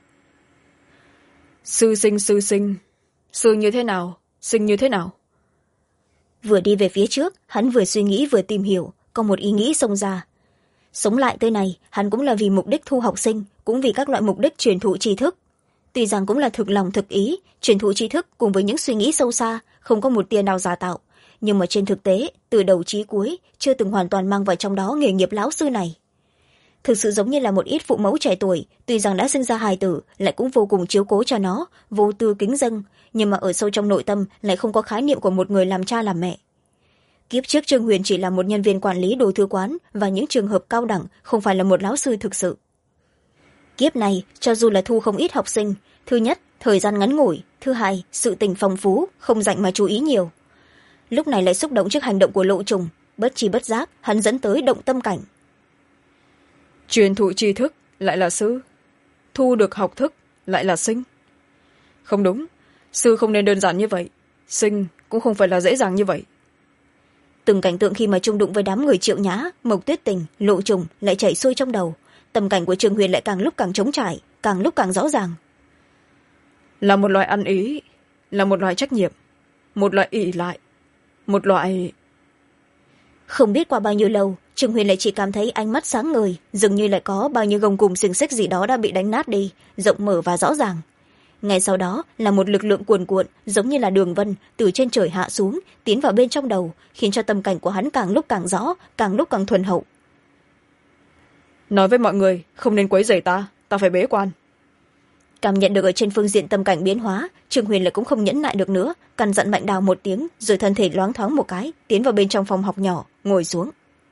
Sư sinh sư như thế nào, sinh như thế nào? Vừa đi về phía trước hắn vừa suy nghĩ vừa tìm hiểu, có một ý nghĩ xông ra. Sống lại tới này hắn cũng là vì mục đích thu học sinh, cũng vì các loại mục đích truyền thụ tri thức. Tuy rằng cũng là thực lòng thực ý truyền thụ tri thức cùng với những suy nghĩ sâu xa, không có một tia nào giả tạo, nhưng mà trên thực tế từ đầu chí cuối chưa từng hoàn toàn mang vào trong đó nghề nghiệp lão sư này. thực sự giống như là một ít phụ mẫu trẻ tuổi, tuy rằng đã sinh ra hài tử lại cũng vô cùng chiếu cố cho nó, vô tư kính dâng, nhưng mà ở sâu trong nội tâm lại không có khái niệm của một người làm cha làm mẹ. Kiếp trước Trương Huyền chỉ là một nhân viên quản lý đồ thư quán và những trường hợp cao đẳng, không phải là một lão sư thực sự. Kiếp này cho dù là thu không ít học sinh, thứ nhất thời gian ngắn ngủi, thứ hai sự tình phong phú, không rảnh mà chú ý nhiều. Lúc này lại xúc động trước hành động của Lộ Trùng, bất tri bất giác hắn dẫn tới động tâm cảnh. Truyền thụ tri thức lại là sư, thu được học thức lại là sinh. Không đúng, sư không nên đơn giản như vậy, sinh cũng không phải là dễ dàng như vậy. Từng cảnh tượng khi mà chung đụng với đám người Triệu Nhã, Mộc Tuyết Tình, Lộ Trùng lại chảy xuôi trong đầu, tâm cảnh của Trương Huyền lại càng lúc càng trống trải, càng lúc càng rõ ràng. Là một loại ăn ý, là một loại trách nhiệm, một loại ỷ lại, một loại... Không biết qua bao nhiêu lâu, Trương Huyền lại chỉ cảm thấy ánh mắt sáng ngời, dường như lại có bao nhiêu gông cùm xiềng xích gì đó đã bị đánh nát đi, rộng mở và rõ ràng. Ngay sau đó là một lực lượng cuồn cuộn, giống như là đường vân, từ trên trời hạ xuống, tiến vào bên trong đầu, khiến cho tâm cảnh của hắn càng lúc càng rõ, càng lúc càng thuần hậu. Nói với mọi người, không nên quấy rầy ta phải bế quan. Cảm nhận được ở trên phương diện tâm cảnh biến hóa, Trương Huyền lại cũng không nhẫn nại được nữa, căn dặn Mạnh Đào một tiếng, rồi thân thể loáng thoáng một cái, tiến vào bên trong phòng học nhỏ, ngồi xuống.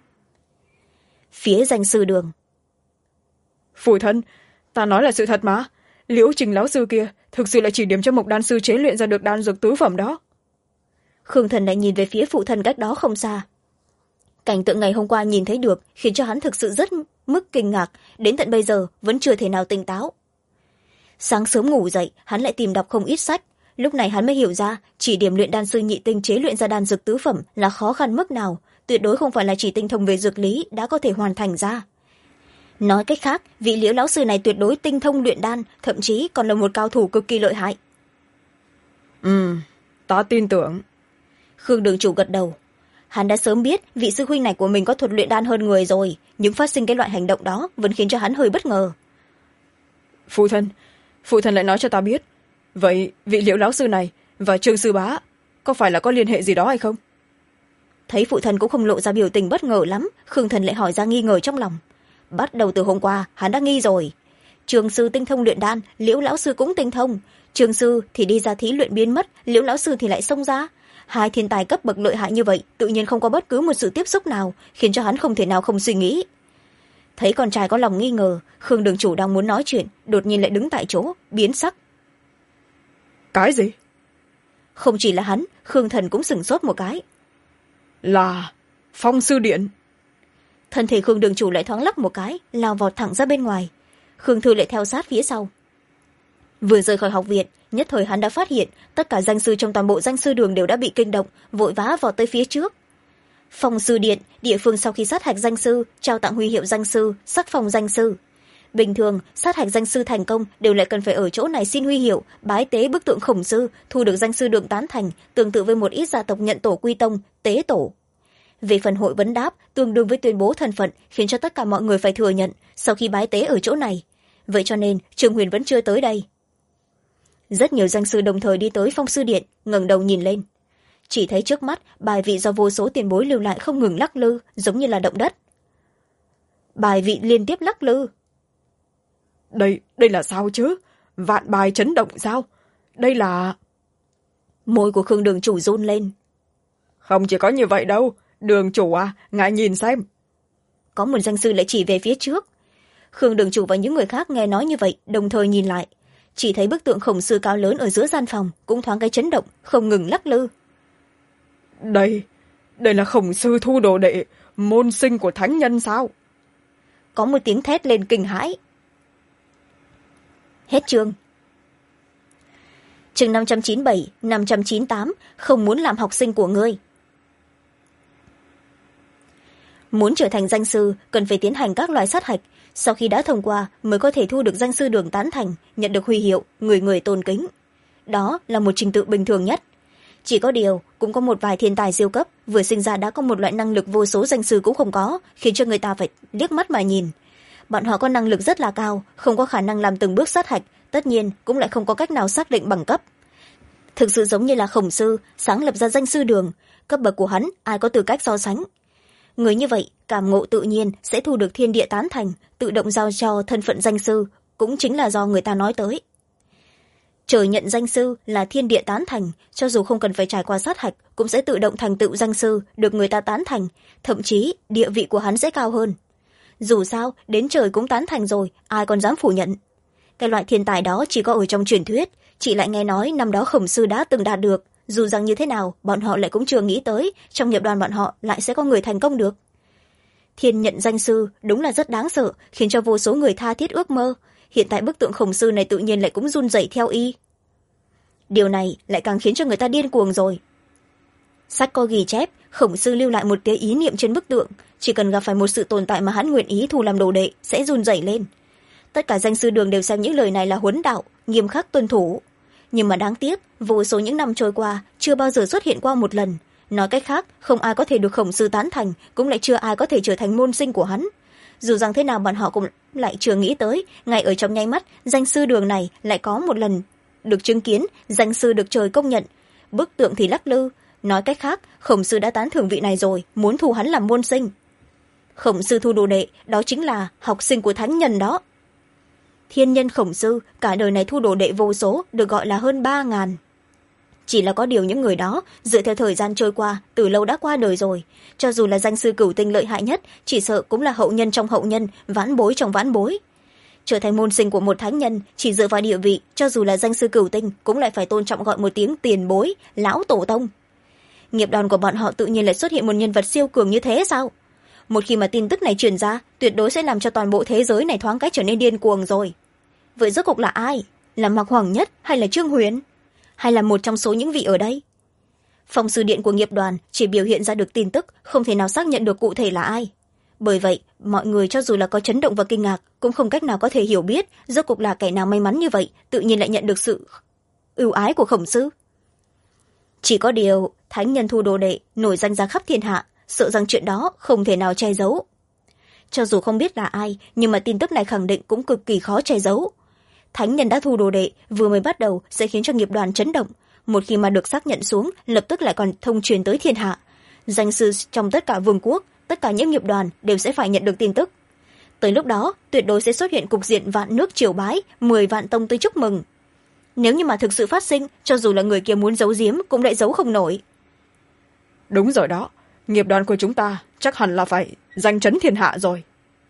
Phía danh sư đường. Phụ thân, ta nói là sự thật mà. Liễu Trình lão sư kia thực sự là chỉ điểm cho Mộc đan sư chế luyện ra được đan dược tứ phẩm đó. Khương Thần lại nhìn về phía phụ thân cách đó không xa. Cảnh tượng ngày hôm qua nhìn thấy được khiến cho hắn thực sự rất mức kinh ngạc, đến tận bây giờ vẫn chưa thể nào tỉnh táo. Sáng sớm ngủ dậy, hắn lại tìm đọc không ít sách. Lúc này hắn mới hiểu ra, chỉ điểm luyện đan sư nhị tinh chế luyện ra đan dược tứ phẩm là khó khăn mức nào, tuyệt đối không phải là chỉ tinh thông về dược lý đã có thể hoàn thành ra. Nói cách khác, vị Liễu lão sư này tuyệt đối tinh thông luyện đan, thậm chí còn là một cao thủ cực kỳ lợi hại. Ta tin tưởng. Khương đường chủ gật đầu. Hắn đã sớm biết vị sư huynh này của mình có thuật luyện đan hơn người rồi, nhưng phát sinh cái loại hành động đó vẫn khiến cho hắn hơi bất ngờ. Phụ thân lại nói cho ta biết, vậy vị Liễu lão sư này và Trương sư bá có phải là có liên hệ gì đó hay không? Thấy phụ thân cũng không lộ ra biểu tình bất ngờ lắm, Khương Thần lại hỏi ra nghi ngờ trong lòng. Bắt đầu từ hôm qua hắn đã nghi rồi. Trương sư tinh thông luyện đan, Liễu lão sư cũng tinh thông. Trương sư thì đi ra thí luyện biến mất, Liễu lão sư thì lại xông ra. Hai thiên tài cấp bậc lợi hại như vậy tự nhiên không có bất cứ một sự tiếp xúc nào, khiến cho hắn không thể nào không suy nghĩ. Thấy con trai có lòng nghi ngờ, Khương đường chủ đang muốn nói chuyện, đột nhiên lại đứng tại chỗ, biến sắc. Cái gì? Không chỉ là hắn, Khương Thần cũng sửng sốt một cái. Là Phong sư điện. Thân thể Khương đường chủ lại thoáng lắc một cái, lao vọt thẳng ra bên ngoài. Khương Thư lại theo sát phía sau. Vừa rời khỏi học viện, nhất thời hắn đã phát hiện tất cả danh sư trong toàn bộ danh sư đường đều đã bị kinh động, vội vã vọt tới phía trước. Phong sư điện, địa phương sau khi sát hạch danh sư, trao tặng huy hiệu danh sư, sắc phong danh sư. Bình thường, sát hạch danh sư thành công đều lại cần phải ở chỗ này xin huy hiệu, bái tế bức tượng khổng sư, thu được danh sư đường tán thành, tương tự với một ít gia tộc nhận tổ quy tông, tế tổ. Về phần hội vấn đáp, tương đương với tuyên bố thân phận, khiến cho tất cả mọi người phải thừa nhận sau khi bái tế ở chỗ này. Vậy cho nên Trương Huyền vẫn chưa tới đây. Rất nhiều danh sư đồng thời đi tới Phong sư điện, ngẩng đầu nhìn lên. Chỉ thấy trước mắt bài vị do vô số tiền bối lưu lại không ngừng lắc lư, giống như là động đất. Bài vị liên tiếp lắc lư. Đây là sao chứ? Vạn bài chấn động sao? Đây là... Môi của Khương đường chủ run lên. Không chỉ có như vậy đâu. Đường chủ à, ngài nhìn xem. Có một danh sư lại chỉ về phía trước. Khương đường chủ và những người khác nghe nói như vậy, đồng thời nhìn lại. Chỉ thấy bức tượng khổng sư cao lớn ở giữa gian phòng, cũng thoáng cái chấn động, không ngừng lắc lư. Đây là khổng sư thu đồ đệ, môn sinh của thánh nhân sao? Có một tiếng thét lên kinh hãi. Hết chương. Chương 597, 598, không muốn làm học sinh của ngươi. Muốn trở thành danh sư, cần phải tiến hành các loại sát hạch. Sau khi đã thông qua, mới có thể thu được danh sư đường tán thành, nhận được huy hiệu, người người tôn kính. Đó là một trình tự bình thường nhất. Chỉ có điều, cũng có một vài thiên tài siêu cấp, vừa sinh ra đã có một loại năng lực vô số danh sư cũng không có, khiến cho người ta phải liếc mắt mà nhìn. Bọn họ có năng lực rất là cao, không có khả năng làm từng bước sát hạch, tất nhiên cũng lại không có cách nào xác định bằng cấp. Thực sự giống như là khổng sư, sáng lập ra danh sư đường, cấp bậc của hắn ai có tư cách so sánh. người như vậy cảm ngộ tự nhiên sẽ thu được thiên địa tán thành, tự động giao cho thân phận danh sư, cũng chính là do người ta nói tới. Trời nhận danh sư là thiên địa tán thành, cho dù không cần phải trải qua sát hạch cũng sẽ tự động thành tựu danh sư, được người ta tán thành, thậm chí địa vị của hắn sẽ cao hơn. Dù sao đến trời cũng tán thành rồi, ai còn dám phủ nhận. Cái loại thiên tài đó chỉ có ở trong truyền thuyết, chị lại nghe nói năm đó Khổng sư đã từng đạt được, dù rằng như thế nào bọn họ lại cũng chưa nghĩ tới trong nghiệp đoàn bọn họ lại sẽ có người thành công được. Thiên nhận danh sư đúng là rất đáng sợ, khiến cho vô số người tha thiết ước mơ. Hiện tại bức tượng Khổng sư này tự nhiên lại cũng run rẩy theo y. Điều này lại càng khiến cho người ta điên cuồng rồi. Sách có ghi chép Khổng sư lưu lại một tia ý niệm trên bức tượng, chỉ cần gặp phải một sự tồn tại mà hắn nguyện ý thu làm đồ đệ sẽ run rẩy lên. Tất cả danh sư đường đều xem những lời này là huấn đạo, nghiêm khắc tuân thủ. Nhưng mà đáng tiếc, vô số những năm trôi qua chưa bao giờ xuất hiện qua một lần. Nói cách khác, không ai có thể được Khổng sư tán thành, cũng lại chưa ai có thể trở thành môn sinh của hắn. Dù rằng thế nào bọn họ cũng lại chưa nghĩ tới, ngay ở trong nháy mắt danh sư đường này lại có một lần được chứng kiến danh sư được trời công nhận. Bức tượng thì lắc lư, nói cách khác Khổng sư đã tán thưởng vị này rồi, muốn thu hắn làm môn sinh. Khổng sư thu đồ đệ, đó chính là học sinh của thánh nhân đó. Thiên nhân Khổng sư cả đời này thu đồ đệ vô số, được gọi là hơn 3.000. Chỉ là có điều những người đó dựa theo thời gian trôi qua từ lâu đã qua đời rồi, cho dù là danh sư cửu tinh lợi hại nhất chỉ sợ cũng là hậu nhân trong hậu nhân, vãn bối trong vãn bối. Trở thành môn sinh của một thánh nhân chỉ dựa vào địa vị, cho dù là danh sư cửu tinh cũng lại phải tôn trọng gọi một tiếng tiền bối, lão tổ tông. Nghiệp đoàn của bọn họ tự nhiên lại xuất hiện một nhân vật siêu cường như thế sao? Một khi mà tin tức này truyền ra, tuyệt đối sẽ làm cho toàn bộ thế giới này thoáng cái trở nên điên cuồng rồi. Vậy rốt cuộc là ai? Là Mạc Hoàng Nhất hay là Trương Huyền? Hay là một trong số những vị ở đây? Phòng sự điện của nghiệp đoàn chỉ biểu hiện ra được tin tức, không thể nào xác nhận được cụ thể là ai. Bởi vậy mọi người cho dù là có chấn động và kinh ngạc cũng không cách nào có thể hiểu biết rốt cuộc là kẻ nào may mắn như vậy tự nhiên lại nhận được sự ưu ái của Khổng sư. Chỉ có điều thánh nhân thu đồ đệ nổi danh ra khắp thiên hạ, sợ rằng chuyện đó không thể nào che giấu. Cho dù không biết là ai, nhưng mà tin tức này khẳng định cũng cực kỳ khó che giấu. Thánh nhân đã thu đồ đệ vừa mới bắt đầu sẽ khiến cho nghiệp đoàn chấn động, một khi mà được xác nhận xuống lập tức lại còn thông truyền tới thiên hạ. Danh sư trong tất cả vương quốc, tất cả những nghiệp đoàn đều sẽ phải nhận được tin tức. Tới lúc đó tuyệt đối sẽ xuất hiện cục diện vạn nước triều bái, 10 vạn tông tới chúc mừng. Nếu như mà thực sự phát sinh, cho dù là người kia muốn giấu giếm cũng lại giấu không nổi. Đúng rồi đó, nghiệp đoàn của chúng ta chắc hẳn là phải danh chấn thiên hạ rồi.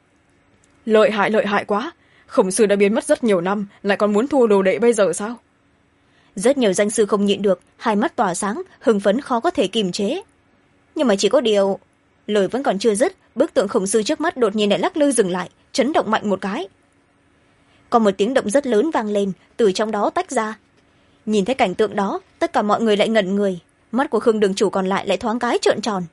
Lợi hại quá, Khổng sư đã biến mất rất nhiều năm, lại còn muốn thu đồ đệ bây giờ sao? Rất nhiều danh sư không nhịn được, hai mắt tỏa sáng, hưng phấn khó có thể kìm chế. Nhưng mà chỉ có điều, lời vẫn còn chưa dứt, bức tượng Khổng sư trước mắt đột nhiên lại lắc lư dừng lại, chấn động mạnh một cái. Có một tiếng động rất lớn vang lên, từ trong đó tách ra. Nhìn thấy cảnh tượng đó, tất cả mọi người lại ngẩn người, mắt của Khương đường chủ còn lại thoáng cái trợn tròn.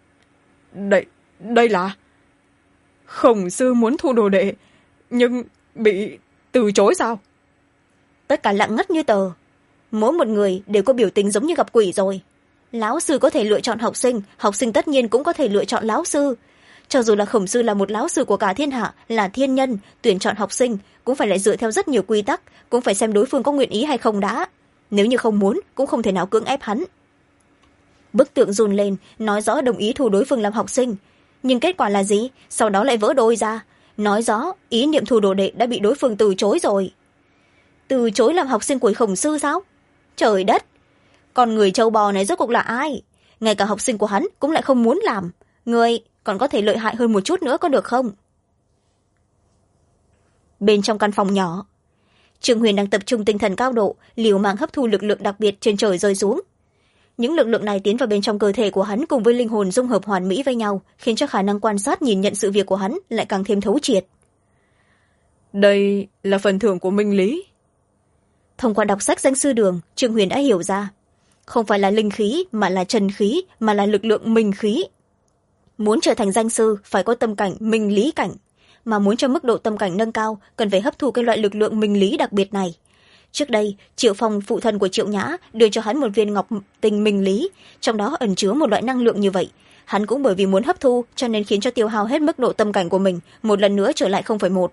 Đây là Khổng sư muốn thu đồ đệ nhưng bị từ chối sao? Tất cả lặng ngắt như tờ, mỗi một người đều có biểu tình giống như gặp quỷ rồi. Lão sư có thể lựa chọn học sinh tất nhiên cũng có thể lựa chọn lão sư. Cho dù là Khổng sư là một lão sư của cả thiên hạ, là thiên nhân, tuyển chọn học sinh cũng phải lại dựa theo rất nhiều quy tắc, cũng phải xem đối phương có nguyện ý hay không đã. Nếu như không muốn cũng không thể nào cưỡng ép hắn. Bức tượng run lên, nói rõ đồng ý thu đối phương làm học sinh, nhưng kết quả là gì? Sau đó lại vỡ đôi ra, nói rõ ý niệm thu đồ đệ đã bị đối phương từ chối rồi. Từ chối làm học sinh của Khổng sư sao? Trời đất, con người trâu bò này rốt cuộc là ai? Ngay cả học sinh của hắn cũng lại không muốn làm. Người còn có thể lợi hại hơn một chút nữa có được không? Bên trong căn phòng nhỏ, Trương Huyền đang tập trung tinh thần cao độ, liều mạng hấp thu lực lượng đặc biệt trên trời rơi xuống. Những lực lượng này tiến vào bên trong cơ thể của hắn cùng với linh hồn dung hợp hoàn mỹ với nhau, khiến cho khả năng quan sát nhìn nhận sự việc của hắn lại càng thêm thấu triệt. Đây là phần thưởng của minh lý. Thông qua đọc sách danh sư đường, Trương Huyền đã hiểu ra, không phải là linh khí mà là trần khí, mà là lực lượng minh khí. Muốn trở thành danh sư phải có tâm cảnh minh lý cảnh, mà muốn cho mức độ tâm cảnh nâng cao cần phải hấp thu cái loại lực lượng minh lý đặc biệt này. Trước đây Triệu Phong, phụ thân của Triệu Nhã, đưa cho hắn một viên ngọc tinh minh lý, trong đó ẩn chứa một loại năng lượng như vậy. Hắn cũng bởi vì muốn hấp thu cho nên khiến cho tiêu hao hết mức độ tâm cảnh của mình, một lần nữa trở lại 0,1.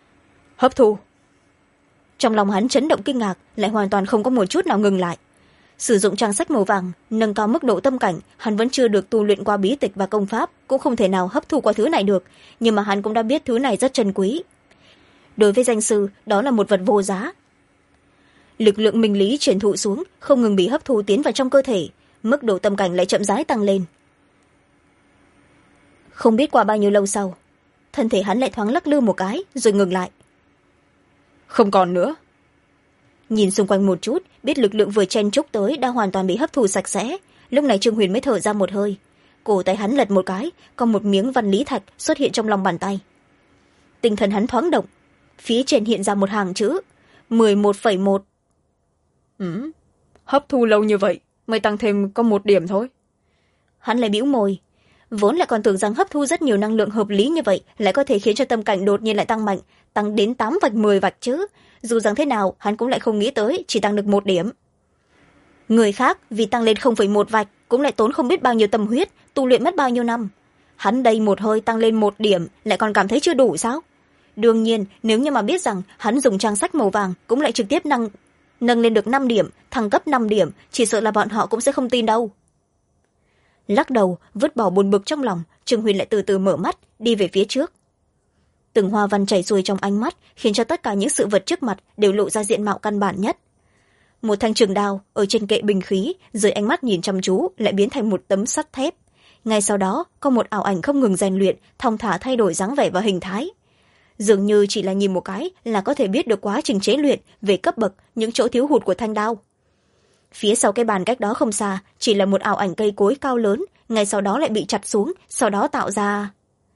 Hấp thu. Trong lòng hắn chấn động kinh ngạc, lại hoàn toàn không có một chút nào ngừng lại. sử dụng trang sách màu vàng nâng cao mức độ tâm cảnh. Hắn vẫn chưa được tu luyện qua bí tịch và công pháp, cũng không thể nào hấp thu qua thứ này được, nhưng mà hắn cũng đã biết thứ này rất trân quý. Đối với danh sư, đó là một vật vô giá. Lực lượng minh lý truyền thụ xuống, không ngừng bị hấp thu tiến vào trong cơ thể, mức độ tâm cảnh lại chậm rãi tăng lên. Không biết qua bao nhiêu lâu sau, thân thể hắn lại thoáng lắc lư một cái rồi ngừng lại. Không còn nữa. Nhìn xung quanh một chút, biết lực lượng vừa chen chúc tới đã hoàn toàn bị hấp thu sạch sẽ. Lúc này Trương Huyền mới thở ra một hơi. Cổ tay hắn lật một cái, có một miếng văn lý thạch xuất hiện trong lòng bàn tay. Tinh thần hắn thoáng động, phía trên hiện ra một hàng chữ 11,1. Hấp thu lâu như vậy mới tăng thêm có 1 điểm thôi. Hắn lại bĩu môi, vốn lại còn tưởng rằng hấp thu rất nhiều năng lượng hợp lý như vậy lại có thể khiến cho tâm cảnh đột nhiên lại tăng mạnh, tăng đến 8 vạch 10 vạch chứ. Dù rằng thế nào hắn cũng lại không nghĩ tới chỉ tăng được 1 điểm. Người khác vì tăng lên 0,1 vạch cũng lại tốn không biết bao nhiêu tâm huyết, tu luyện mất bao nhiêu năm. Hắn đây một hơi tăng lên 1 điểm lại còn cảm thấy chưa đủ sao? Đương nhiên nếu như mà biết rằng hắn dùng trang sách màu vàng cũng lại trực tiếp nâng lên được 5 điểm, thăng cấp 5 điểm, chỉ sợ là bọn họ cũng sẽ không tin đâu. Lắc đầu vứt bỏ buồn bực trong lòng, Trương Huyền lại từ từ mở mắt đi về phía trước. Từng hoa văn chảy xuôi trong ánh mắt khiến cho tất cả những sự vật trước mặt đều lộ ra diện mạo căn bản nhất. Một thanh trường đao ở trên kệ bình khí dưới ánh mắt nhìn chăm chú lại biến thành một tấm sắt thép. Ngay sau đó có một ảo ảnh không ngừng rèn luyện, thong thả thay đổi dáng vẻ và hình thái. Dường như chỉ là nhìn một cái là có thể biết được quá trình chế luyện về cấp bậc, những chỗ thiếu hụt của thanh đao. Phía sau cái bàn cách đó không xa chỉ là một ảo ảnh cây cối cao lớn, ngay sau đó lại bị chặt xuống, sau đó tạo ra.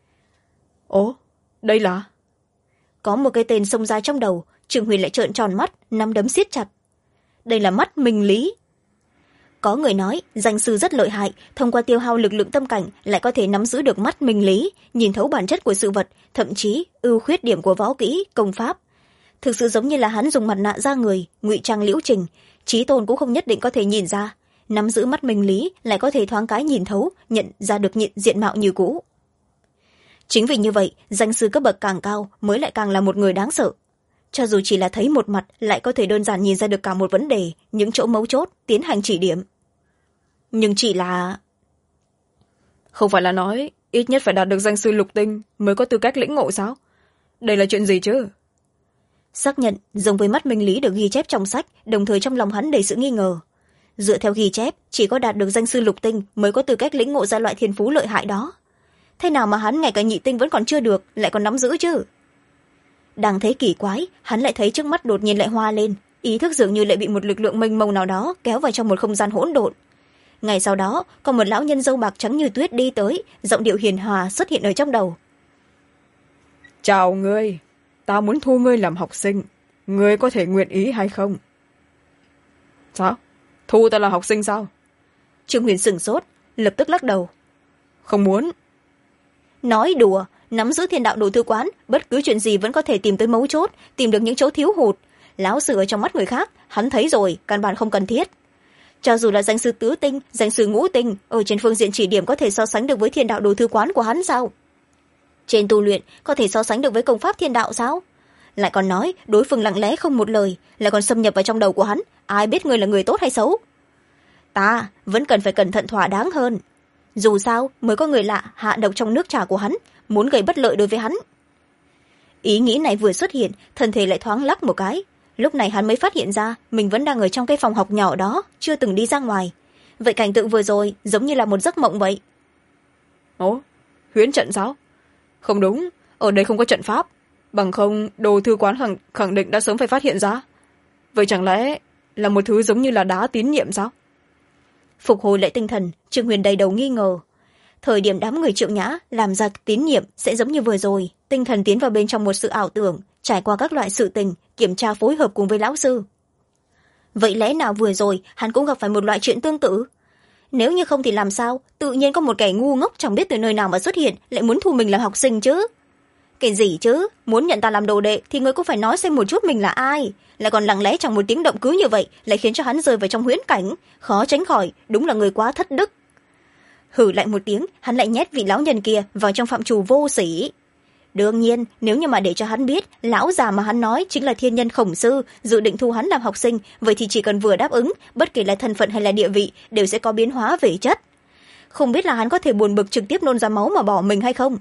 Ồ, đây là... Có một cái tên xông ra trong đầu, Trương Huyền lại trợn tròn mắt, nắm đấm siết chặt. Đây là mắt minh lý. Có người nói danh sư rất lợi hại, thông qua tiêu hao lực lượng tâm cảnh lại có thể nắm giữ được mắt minh lý, nhìn thấu bản chất của sự vật, thậm chí ưu khuyết điểm của võ kỹ công pháp. Thực sự giống như là hắn dùng mặt nạ da người ngụy trang liễu trình, trí tôn cũng không nhất định có thể nhìn ra. Nắm giữ mắt minh lý lại có thể thoáng cái nhìn thấu, nhận ra được diện mạo như cũ. Chính vì như vậy danh sư cấp bậc càng cao mới lại càng là một người đáng sợ. Cho dù chỉ là thấy một mặt lại có thể đơn giản nhìn ra được cả một vấn đề, những chỗ mấu chốt tiến hành chỉ điểm. Nhưng chỉ là... Không phải là nói ít nhất phải đạt được danh sư lục tinh mới có tư cách lĩnh ngộ sao? Đây là chuyện gì chứ? Xác nhận giống với mắt minh lý được ghi chép trong sách, đồng thời trong lòng hắn đầy sự nghi ngờ. Dựa theo ghi chép chỉ có đạt được danh sư lục tinh mới có tư cách lĩnh ngộ ra loại thiên phú lợi hại đó. Thế nào mà hắn ngay cả nhị tinh vẫn còn chưa được, lại còn nắm giữ chứ? Đang thấy kỳ quái, hắn lại thấy trước mắt đột nhiên lại hoa lên, ý thức dường như lại bị một lực lượng mênh mông nào đó kéo vào trong một không gian hỗn độn. Ngay sau đó có một lão nhân râu bạc trắng như tuyết đi tới, giọng điệu hiền hòa xuất hiện ở trong đầu. Chào ngươi, ta muốn thu ngươi làm học sinh, ngươi có thể nguyện ý hay không? Sao? Thu ta là học sinh sao? Trương Huyền sửng sốt, lập tức lắc đầu. Không muốn. Nói đùa, nắm giữ thiên đạo đồ thư quán, bất cứ chuyện gì vẫn có thể tìm tới mấu chốt, tìm được những chỗ thiếu hụt. Lão sư ở trong mắt người khác, hắn thấy rồi, căn bản không cần thiết. Cho dù là danh sư tứ tinh, danh sư ngũ tinh, ở trên phương diện chỉ điểm có thể so sánh được với thiên đạo đồ thư quán của hắn sao? Trên tu luyện có thể so sánh được với công pháp thiên đạo sao? Lại còn nói đối phương lặng lẽ không một lời, lại còn xâm nhập vào trong đầu của hắn, ai biết ngươi là người tốt hay xấu? Ta vẫn cần phải cẩn thận thỏa đáng hơn. Dù sao mới có người lạ hạ độc trong nước trà của hắn, muốn gây bất lợi đối với hắn. Ý nghĩ này vừa xuất hiện, thân thể lại thoáng lắc một cái. Lúc này hắn mới phát hiện ra mình vẫn đang ở trong cái phòng học nhỏ đó, chưa từng đi ra ngoài. Vậy cảnh tượng vừa rồi giống như là một giấc mộng vậy. Ồ, huyễn trận sao? Không đúng, ở đây không có trận pháp, bằng không đồ thư quán khẳng định đã sớm phải phát hiện ra. Vậy chẳng lẽ là một thứ giống như là đá tín nhiệm sao? Phục hồi lại tinh thần, Trương Huyền đầy đầu nghi ngờ. Thời điểm đám người Triệu Nhã làm ra tín nhiệm sẽ giống như vừa rồi, tinh thần tiến vào bên trong một sự ảo tưởng, trải qua các loại sự tình, kiểm tra phối hợp cùng với lão sư. Vậy lẽ nào vừa rồi hắn cũng gặp phải một loại chuyện tương tự? Nếu như không thì làm sao tự nhiên có một kẻ ngu ngốc chẳng biết từ nơi nào mà xuất hiện lại muốn thu mình làm học sinh chứ? Cái gì chứ? Muốn nhận ta làm đồ đệ thì ngươi cũng phải nói xem một chút mình là ai, lại còn lặng lẽ chẳng một tiếng động cứ như vậy lại khiến cho hắn rơi vào trong huyễn cảnh, khó tránh khỏi, đúng là người quá thất đức. Hử lại một tiếng, hắn lại nhét vị lão nhân kia vào trong phạm trù vô sỉ. đương nhiên nếu như mà để cho hắn biết lão già mà hắn nói chính là thiên nhân Khổng Sư dự định thu hắn làm học sinh, vậy thì chỉ cần vừa đáp ứng, bất kể là thân phận hay là địa vị đều sẽ có biến hóa về chất. Không biết là hắn có thể buồn bực trực tiếp nôn ra máu mà bỏ mình hay không.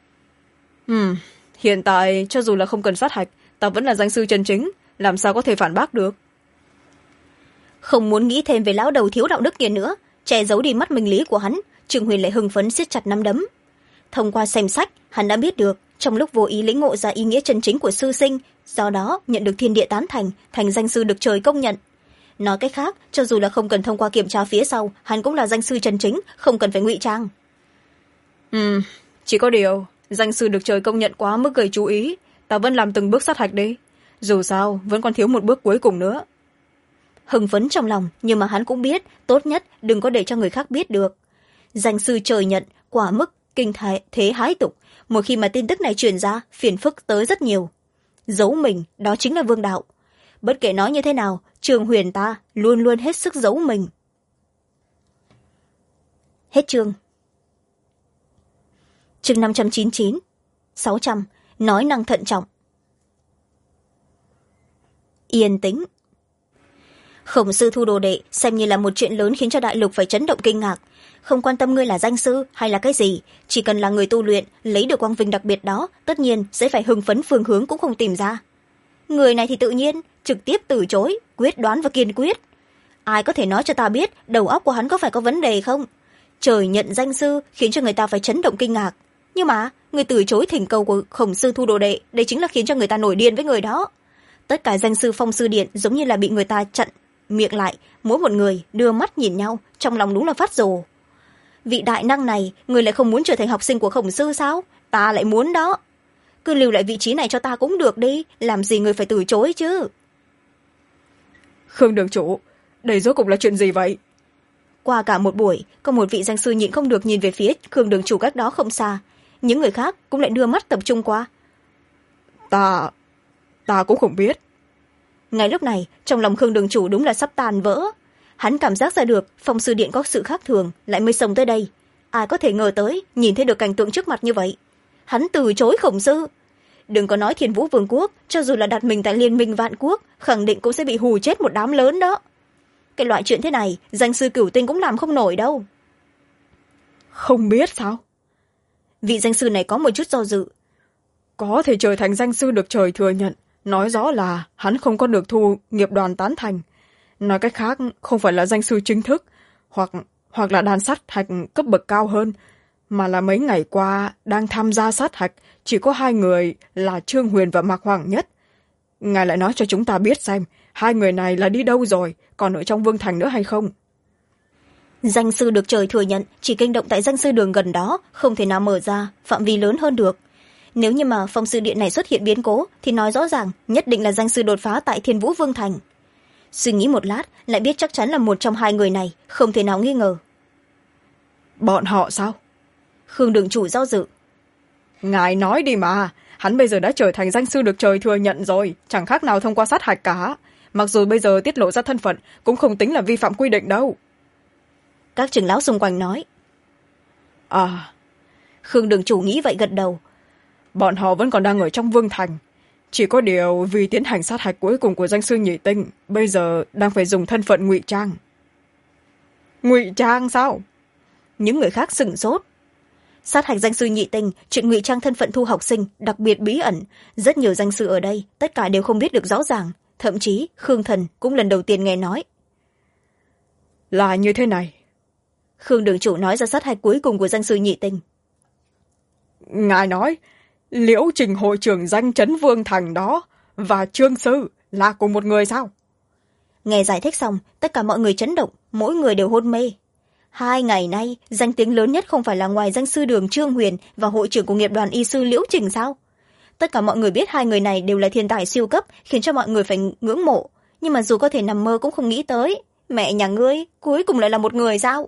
Hiện tại cho dù là không cần sát hạch, ta vẫn là danh sư chân chính, làm sao có thể phản bác được. Không muốn nghĩ thêm về lão đầu thiếu đạo đức kia nữa, che giấu đi mắt minh lý của hắn, Trương Huyền lại hưng phấn siết chặt nắm đấm. Thông qua xem sách, hắn đã biết được trong lúc vô ý lĩnh ngộ ra ý nghĩa chân chính của sư sinh, do đó nhận được thiên địa tán thành, thành danh sư được trời công nhận. Nói cách khác, cho dù là không cần thông qua kiểm tra phía sau, hắn cũng là danh sư chân chính, không cần phải ngụy trang. Chỉ có điều danh sư được trời công nhận quá mức gây chú ý, ta vẫn làm từng bước sát hạch đi, dù sao vẫn còn thiếu một bước cuối cùng nữa. Hưng phấn trong lòng, nhưng mà hắn cũng biết tốt nhất đừng có để cho người khác biết được. Danh sư trời nhận quả mức kinh thế hái tục, một khi mà tin tức này truyền ra, phiền phức tới rất nhiều. Giấu mình, đó chính là vương đạo. Bất kể nói như thế nào, Trương Huyền ta luôn luôn hết sức giấu mình. Hết chương. Chương 599, 600, nói năng thận trọng. Yên tĩnh. Khổng Sư thu đồ đệ xem như là một chuyện lớn khiến cho đại lục phải chấn động kinh ngạc. Không quan tâm ngươi là danh sư hay là cái gì, chỉ cần là người tu luyện lấy được quang vinh đặc biệt đó, tất nhiên sẽ phải hưng phấn phương hướng cũng không tìm ra. Người này thì tự nhiên trực tiếp từ chối, quyết đoán và kiên quyết. Ai có thể nói cho ta biết đầu óc của hắn có phải có vấn đề không? Trời nhận danh sư khiến cho người ta phải chấn động kinh ngạc, nhưng mà người từ chối thỉnh cầu của Khổng Sư thu đồ đệ, đây chính là khiến cho người ta nổi điên với người đó. Tất cả danh sư Phong Sư Điện giống như là bị người ta chặn miệng lại, mỗi một người đưa mắt nhìn nhau, trong lòng đúng là phát rồ. Vị đại năng này, người lại không muốn trở thành học sinh của Khổng Sư sao? Ta lại muốn đó. Cứ lưu lại vị trí này cho ta cũng được đi, làm gì người phải từ chối chứ. Khương đường chủ, đây rốt cục là chuyện gì vậy? Qua cả một buổi, có một vị danh sư nhịn không được nhìn về phía Khương đường chủ cách đó không xa. Những người khác cũng lại đưa mắt tập trung qua. Ta cũng không biết. Ngay lúc này, trong lòng Khương đường chủ đúng là sắp tàn vỡ. Hắn cảm giác ra được Phong Sư Điện có sự khác thường, lại mới xông tới đây. Ai có thể ngờ tới, nhìn thấy được cảnh tượng trước mặt như vậy. Hắn từ chối Khổng Sư. Đừng có nói Thiên Vũ Vương quốc, cho dù là đặt mình tại Liên minh Vạn Quốc, khẳng định cũng sẽ bị hù chết một đám lớn đó. Cái loại chuyện thế này, danh sư Cửu Tinh cũng làm không nổi đâu. Không biết sao? Vị danh sư này có một chút do dự. Có thể trở thành danh sư được trời thừa nhận, nói rõ là hắn không có được thu nghiệp đoàn tán thành. Nói cách khác, không phải là danh sư chính thức, hoặc là đàn sát hạch cấp bậc cao hơn, mà là mấy ngày qua đang tham gia sát hạch chỉ có hai người là Trương Huyền và Mạc Hoàng Nhất. Ngài lại nói cho chúng ta biết xem hai người này là đi đâu rồi, còn ở trong Vương Thành nữa hay không? Danh sư được trời thừa nhận chỉ kinh động tại danh sư đường gần đó, không thể nào mở ra phạm vi lớn hơn được. Nếu như mà Phong Sư Điện này xuất hiện biến cố thì nói rõ ràng nhất định là danh sư đột phá tại Thiên Vũ Vương Thành. Suy nghĩ một lát lại biết chắc chắn là một trong hai người này, không thể nào nghi ngờ. Bọn họ sao? Khương đường chủ do dự. Ngài nói đi mà, hắn bây giờ đã trở thành danh sư được trời thừa nhận rồi, chẳng khác nào thông qua sát hạch cả. Mặc dù bây giờ tiết lộ ra thân phận cũng không tính là vi phạm quy định đâu. Các trưởng lão xung quanh nói. Khương đường chủ nghĩ vậy gật đầu. Bọn họ vẫn còn đang ở trong Vương Thành, chỉ có điều vì tiến hành sát hạch cuối cùng của danh sư Nhị Tinh, bây giờ đang phải dùng thân phận ngụy trang. Ngụy trang sao? Những người khác sửng sốt. Sát hạch danh sư Nhị Tinh, chuyện ngụy trang thân phận thu học sinh đặc biệt bí ẩn, rất nhiều danh sư ở đây tất cả đều không biết được rõ ràng, thậm chí Khương Thần cũng lần đầu tiên nghe nói. Là như thế này. Khương đường chủ nói ra sát hạch cuối cùng của danh sư Nhị Tinh. Ngài nói Liễu Trình hội trưởng danh chấn Vương Thành đó và Trương Sư là cùng một người sao? Nghe giải thích xong, tất cả mọi người chấn động, mỗi người đều hôn mê. 2 ngày nay, danh tiếng lớn nhất không phải là ngoài danh sư đường Trương Huyền và hội trưởng của nghiệp đoàn y sư Liễu Trình sao? Tất cả mọi người biết hai người này đều là thiên tài siêu cấp, khiến cho mọi người phải ngưỡng mộ. Nhưng mà dù có thể nằm mơ cũng không nghĩ tới. Mẹ nhà ngươi, cuối cùng lại là một người sao?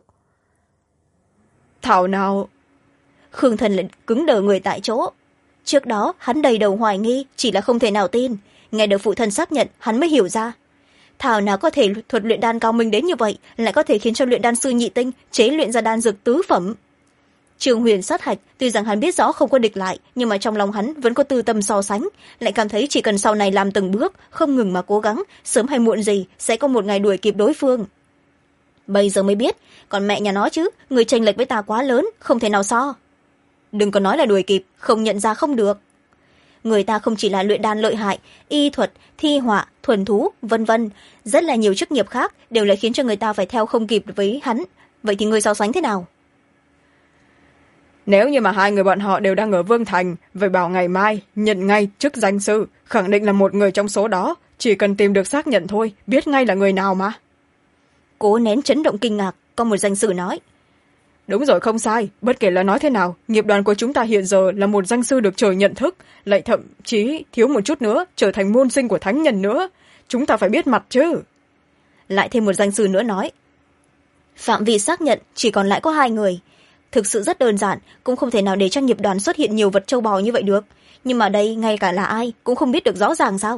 Thảo nào... Khương Thần lại cứng đờ người tại chỗ. Trước đó, hắn đầy đầu hoài nghi, chỉ là không thể nào tin. Nghe được phụ thân xác nhận, hắn mới hiểu ra. Thảo nào có thể thuật luyện đan cao minh đến như vậy, lại có thể khiến cho luyện đan sư Nhị Tinh chế luyện ra đan dược tứ phẩm. Trương Huyền sát hạch, tuy rằng hắn biết rõ không có địch lại, nhưng mà trong lòng hắn vẫn có tư tâm so sánh, lại cảm thấy chỉ cần sau này làm từng bước không ngừng mà cố gắng, sớm hay muộn gì sẽ có một ngày đuổi kịp đối phương. Bây giờ mới biết, còn mẹ nhà nó chứ, người chênh lệch với ta quá lớn, không thể nào so. Đừng có nói là đuổi kịp, không nhận ra không được. Người ta không chỉ là luyện đan lợi hại, y thuật, thi họa, thuần thú, vân vân, rất là nhiều chức nghiệp khác đều lại khiến cho người ta phải theo không kịp với hắn. Vậy thì người so sánh thế nào? Nếu như mà hai người bọn họ đều đang ở Vương Thành, vậy bảo ngày mai nhận ngay chức danh sư, khẳng định là một người trong số đó, chỉ cần tìm được xác nhận thôi, biết ngay là người nào mà. Cố nén chấn động kinh ngạc, có một danh sư nói. Đúng rồi, không sai, bất kể là nói thế nào, nghiệp đoàn của chúng ta hiện giờ là một danh sư được trời nhận thức, lại thậm chí thiếu một chút nữa trở thành môn sinh của thánh nhân nữa, chúng ta phải biết mặt chứ. Lại thêm một danh sư nữa nói. Phạm vi xác nhận chỉ còn lại có 2 người. Thực sự rất đơn giản, cũng không thể nào để cho nghiệp đoàn xuất hiện nhiều vật châu bò như vậy được, nhưng mà đây ngay cả là ai cũng không biết được rõ ràng sao.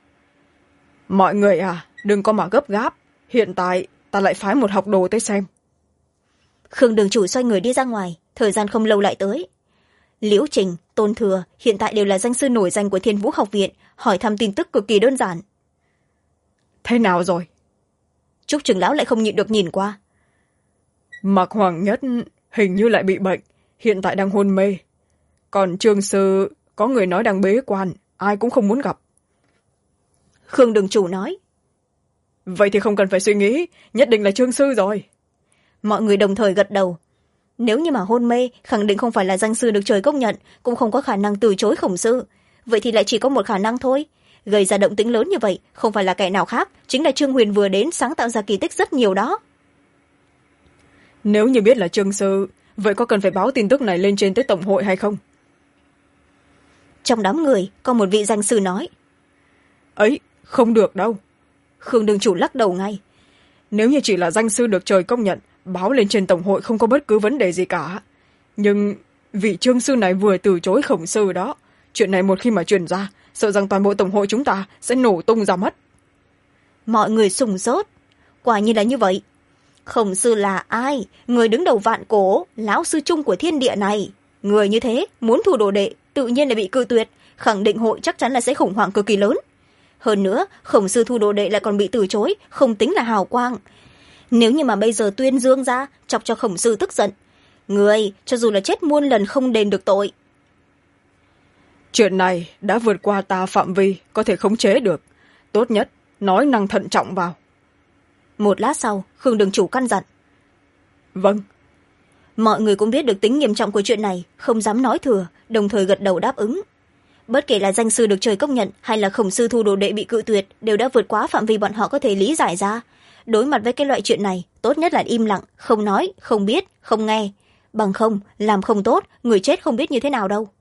Mọi người à, đừng có mà gấp gáp, hiện tại ta lại phái một học đồ tới xem. Khương đường chủ xoay người đi ra ngoài, thời gian không lâu lại tới. Liễu Trình, Tôn Thừa hiện tại đều là danh sư nổi danh của Thiên Vũ học viện, hỏi thăm tin tức cực kỳ đơn giản. Thế nào rồi? Trúc trưởng lão lại không nhịn được nhìn qua. Mạc Hoàng Nhất hình như lại bị bệnh, hiện tại đang hôn mê. Còn Trương sư có người nói đang bế quan, ai cũng không muốn gặp. Khương đường chủ nói. Vậy thì không cần phải suy nghĩ, nhất định là Trương sư rồi. Mọi người đồng thời gật đầu. Nếu như mà hôn mê, khẳng định không phải là danh sư được trời công nhận, cũng không có khả năng từ chối khổng sư. Vậy thì lại chỉ có một khả năng thôi. Gây ra động tĩnh lớn như vậy, không phải là kẻ nào khác, chính là Trương Huyền vừa đến sáng tạo ra kỳ tích rất nhiều đó. Nếu như biết là Trương sư, vậy có cần phải báo tin tức này lên trên tới tổng hội hay không? Trong đám người, có một vị danh sư nói. Ấy, không được đâu. Khương đường chủ lắc đầu ngay. Nếu như chỉ là danh sư được trời công nhận, báo lên trên tổng hội không có bất cứ vấn đề gì cả. Nhưng vị Trương sư này vừa từ chối khổng sư đó, chuyện này một khi mà truyền ra, sợ rằng toàn bộ tổng hội chúng ta sẽ nổ tung ra mất. Mọi người sùng sốt. Quả nhiên là như vậy. Khổng sư là ai? Người đứng đầu vạn cổ, lão sư chung của thiên địa này. Người như thế, muốn thu đồ đệ, tự nhiên là bị cự tuyệt, khẳng định hội chắc chắn là sẽ khủng hoảng cực kỳ lớn. Hơn nữa, khổng sư thu đồ đệ lại còn bị từ chối, không tính là hào quang. Nếu như mà bây giờ tuyên dương ra, chọc cho khổng sư tức giận, người cho dù là chết muôn lần không đền được tội. Chuyện này đã vượt qua ta phạm vi, có thể khống chế được. Tốt nhất, nói năng thận trọng vào. Một lát sau, Khương đường chủ căn dặn. Vâng. Mọi người cũng biết được tính nghiêm trọng của chuyện này, không dám nói thừa, đồng thời gật đầu đáp ứng. Bất kể là danh sư được trời công nhận hay là khổng sư thu đồ đệ bị cự tuyệt đều đã vượt quá phạm vi bọn họ có thể lý giải ra. Đối mặt với cái loại chuyện này, tốt nhất là im lặng, không nói, không biết, không nghe. Bằng không, làm không tốt, người chết không biết như thế nào đâu.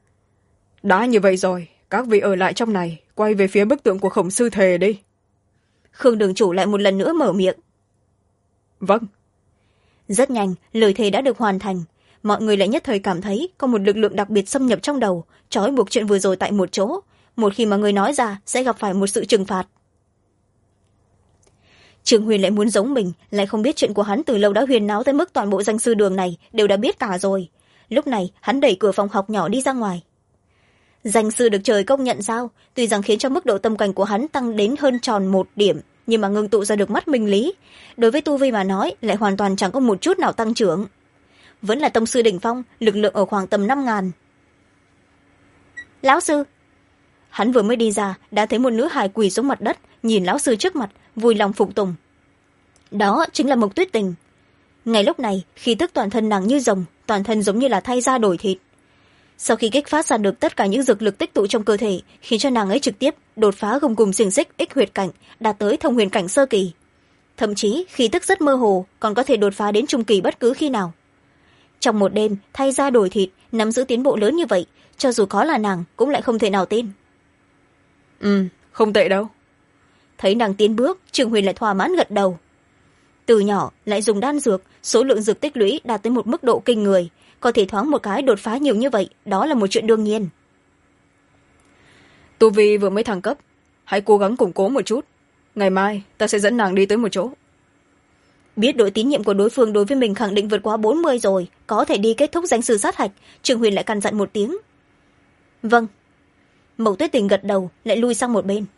Đã như vậy rồi, các vị ở lại trong này, quay về phía bức tượng của khổng sư thề đi. Khương đường chủ lại một lần nữa mở miệng. Vâng. Rất nhanh, lời thề đã được hoàn thành. Mọi người lại nhất thời cảm thấy có một lực lượng đặc biệt xâm nhập trong đầu, trói buộc chuyện vừa rồi tại một chỗ. Một khi mà người nói ra, sẽ gặp phải một sự trừng phạt. Trương Huyền lại muốn giống mình, lại không biết chuyện của hắn từ lâu đã huyền náo tới mức toàn bộ danh sư đường này đều đã biết cả rồi. Lúc này, hắn đẩy cửa phòng học nhỏ đi ra ngoài. Danh sư được trời công nhận sao? Tuy rằng khiến cho mức độ tâm cảnh của hắn tăng đến hơn tròn 1 điểm, nhưng mà ngưng tụ ra được mắt minh lý. Đối với tu vi mà nói, lại hoàn toàn chẳng có một chút nào tăng trưởng. Vẫn là tông sư đỉnh phong, lực lượng ở khoảng tầm 5.000. Lão sư! Hắn vừa mới đi ra, đã thấy một nữ hài quỳ xuống mặt đất, nhìn lão sư trước mặt, vui lòng phục tùng. Đó chính là Mộc Tuyết Tình. Ngay lúc này, khí tức toàn thân nàng như rồng, toàn thân giống như là thay da đổi thịt. Sau khi kích phát ra được tất cả những dược lực tích tụ trong cơ thể, khiến cho nàng ấy trực tiếp đột phá gông cùng xiềng xích ích huyệt cảnh, đạt tới thông huyền cảnh sơ kỳ. Thậm chí khí tức rất mơ hồ, còn có thể đột phá đến trung kỳ bất cứ khi nào. Trong một đêm, thay da đổi thịt, nắm giữ tiến bộ lớn như vậy, cho dù có là nàng cũng lại không thể nào tin. Không tệ đâu. Thấy nàng tiến bước, Trương Huyền lại thỏa mãn gật đầu. Từ nhỏ lại dùng đan dược, số lượng dược tích lũy đạt tới một mức độ kinh người, có thể thoáng một cái đột phá nhiều như vậy, đó là một chuyện đương nhiên. Tu vi vừa mới thăng cấp, hãy cố gắng củng cố một chút. Ngày mai ta sẽ dẫn nàng đi tới một chỗ. biết độ tín nhiệm của đối phương đối với mình khẳng định vượt quá 40 rồi, có thể đi kết thúc danh sư sát hạch. Trương Huyền lại căn dặn một tiếng. Vâng. Mậu Tuyết Tình gật đầu, lại lui sang một bên.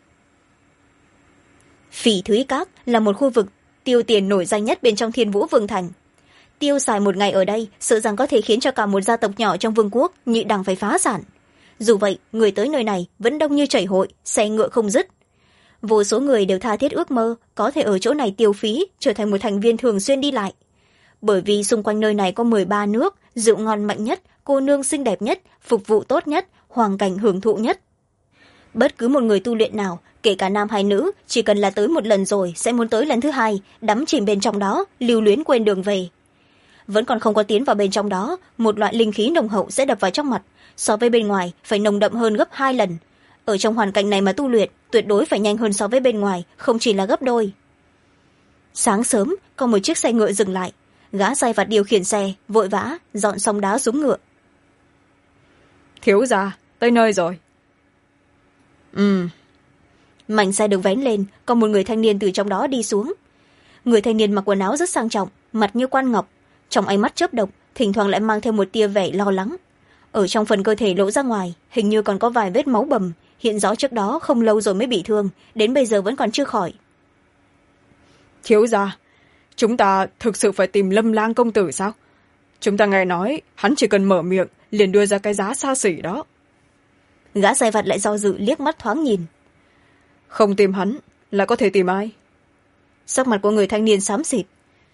Phỉ Thúy Các là một khu vực tiêu tiền nổi danh nhất bên trong Thiên Vũ Vương Thành. Tiêu xài một ngày ở đây sợ rằng có thể khiến cho cả một gia tộc nhỏ trong vương quốc nhị đằng phải phá sản. Dù vậy, người tới nơi này vẫn đông như chảy hội, xe ngựa không dứt. Vô số người đều tha thiết ước mơ có thể ở chỗ này tiêu phí, trở thành một thành viên thường xuyên đi lại. Bởi vì xung quanh nơi này có 13 nước, rượu ngon mạnh nhất, cô nương xinh đẹp nhất, phục vụ tốt nhất, hoàn cảnh hưởng thụ nhất. Bất cứ một người tu luyện nào, kể cả nam hay nữ, chỉ cần là tới một lần rồi sẽ muốn tới lần thứ hai, đắm chìm bên trong đó, lưu luyến quên đường về. Vẫn còn không có tiến vào bên trong đó, một loại linh khí nồng hậu sẽ đập vào trong mặt, so với bên ngoài phải nồng đậm hơn gấp 2 lần. Ở trong hoàn cảnh này mà tu luyện, tuyệt đối phải nhanh hơn so với bên ngoài, không chỉ là gấp đôi. Sáng sớm, có một chiếc xe ngựa dừng lại. Gã sai vặt điều khiển xe, vội vã, dọn xong đá xuống ngựa. Thiếu gia, tới nơi rồi. Mảnh xe được vén lên, còn một người thanh niên từ trong đó đi xuống. Người thanh niên mặc quần áo rất sang trọng, mặt như quan ngọc, trong ánh mắt chớp động, thỉnh thoảng lại mang theo một tia vẻ lo lắng. Ở trong phần cơ thể lộ ra ngoài, hình như còn có vài vết máu bầm, hiện rõ trước đó không lâu rồi mới bị thương, đến bây giờ vẫn còn chưa khỏi. Thiếu gia, chúng ta thực sự phải tìm Lâm Lang công tử sao? Chúng ta nghe nói hắn chỉ cần mở miệng liền đưa ra cái giá xa xỉ đó. Gã sai vặt lại do dự liếc mắt thoáng nhìn. Không tìm hắn lại có thể tìm ai? Sắc mặt của người thanh niên xám xịt.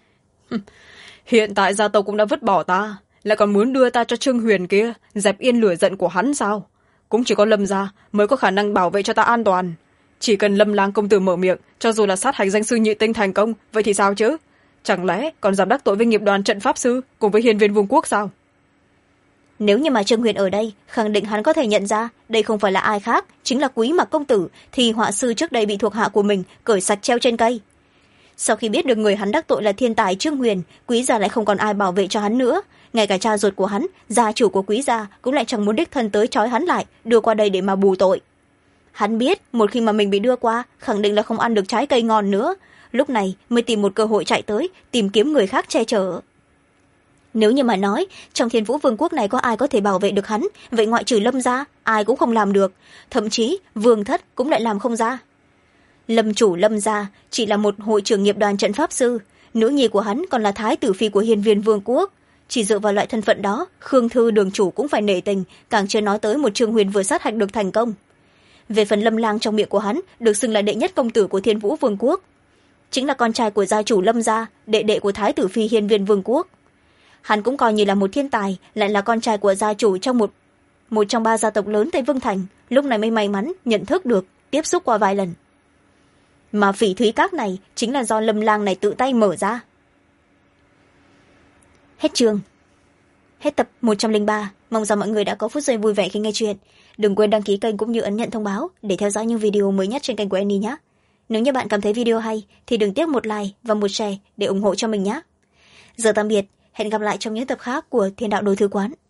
Hiện tại gia tộc cũng đã vứt bỏ ta, lại còn muốn đưa ta cho Trương Huyền kia dẹp yên lửa giận của hắn sao? Cũng chỉ có Lâm gia mới có khả năng bảo vệ cho ta an toàn. Chỉ cần Lâm Lang công tử mở miệng, cho dù là sát hạch danh sư nhị tinh thành công, vậy thì sao chứ? Chẳng lẽ còn dám đắc tội với nghiệp đoàn trận pháp sư cùng với hiên viên vương quốc sao? Nếu như mà Trương Huyền ở đây, khẳng định hắn có thể nhận ra đây không phải là ai khác, chính là Quý Mặc công tử, thì họa sư trước đây bị thuộc hạ của mình cởi sạch treo trên cây. Sau khi biết được người hắn đắc tội là thiên tài Trương Huyền, Quý gia lại không còn ai bảo vệ cho hắn nữa. Ngay cả cha ruột của hắn, gia chủ của Quý gia cũng lại chẳng muốn đích thân tới trói hắn lại, đưa qua đây để mà bù tội. Hắn biết một khi mà mình bị đưa qua, khẳng định là không ăn được trái cây ngon nữa, lúc này mới tìm một cơ hội chạy tới, tìm kiếm người khác che chở. Nếu như mà nói trong Thiên Vũ Vương quốc này có ai có thể bảo vệ được hắn, vậy ngoại trừ Lâm gia, ai cũng không làm được, thậm chí Vương thất cũng lại làm không ra. Lâm chủ Lâm gia chỉ là một hội trưởng nghiệp đoàn trận pháp sư, nữ nhi của hắn còn là thái tử phi của hiên viên vương quốc. Chỉ dựa vào loại thân phận đó, Khương Thư đường chủ cũng phải nể tình, càng chưa nói tới một Trương Huyền vừa sát hạch được thành công. Về phần Lâm Lang trong miệng của hắn, được xưng là đệ nhất công tử của Thiên Vũ Vương quốc, chính là con trai của gia chủ Lâm gia, đệ đệ của thái tử phi hiên viên vương quốc. Hắn cũng coi như là một thiên tài, lại là con trai của gia chủ trong một trong 3 gia tộc lớn Tây Vương Thành, lúc này mới may mắn nhận thức được, tiếp xúc qua vài lần. Mà Phỉ Thúy Các này chính là do Lâm Lang này tự tay mở ra. Hết chương. Hết tập 103. Mong rằng mọi người đã có phút giây vui vẻ khi nghe chuyện. Đừng quên đăng ký kênh cũng như ấn nhận thông báo để theo dõi những video mới nhất trên kênh của Annie nhé. Nếu như bạn cảm thấy video hay thì đừng tiếc một like và một share để ủng hộ cho mình nhé. Giờ tạm biệt, hẹn gặp lại trong những tập khác của Thiên Đạo Đồ Thư Quán.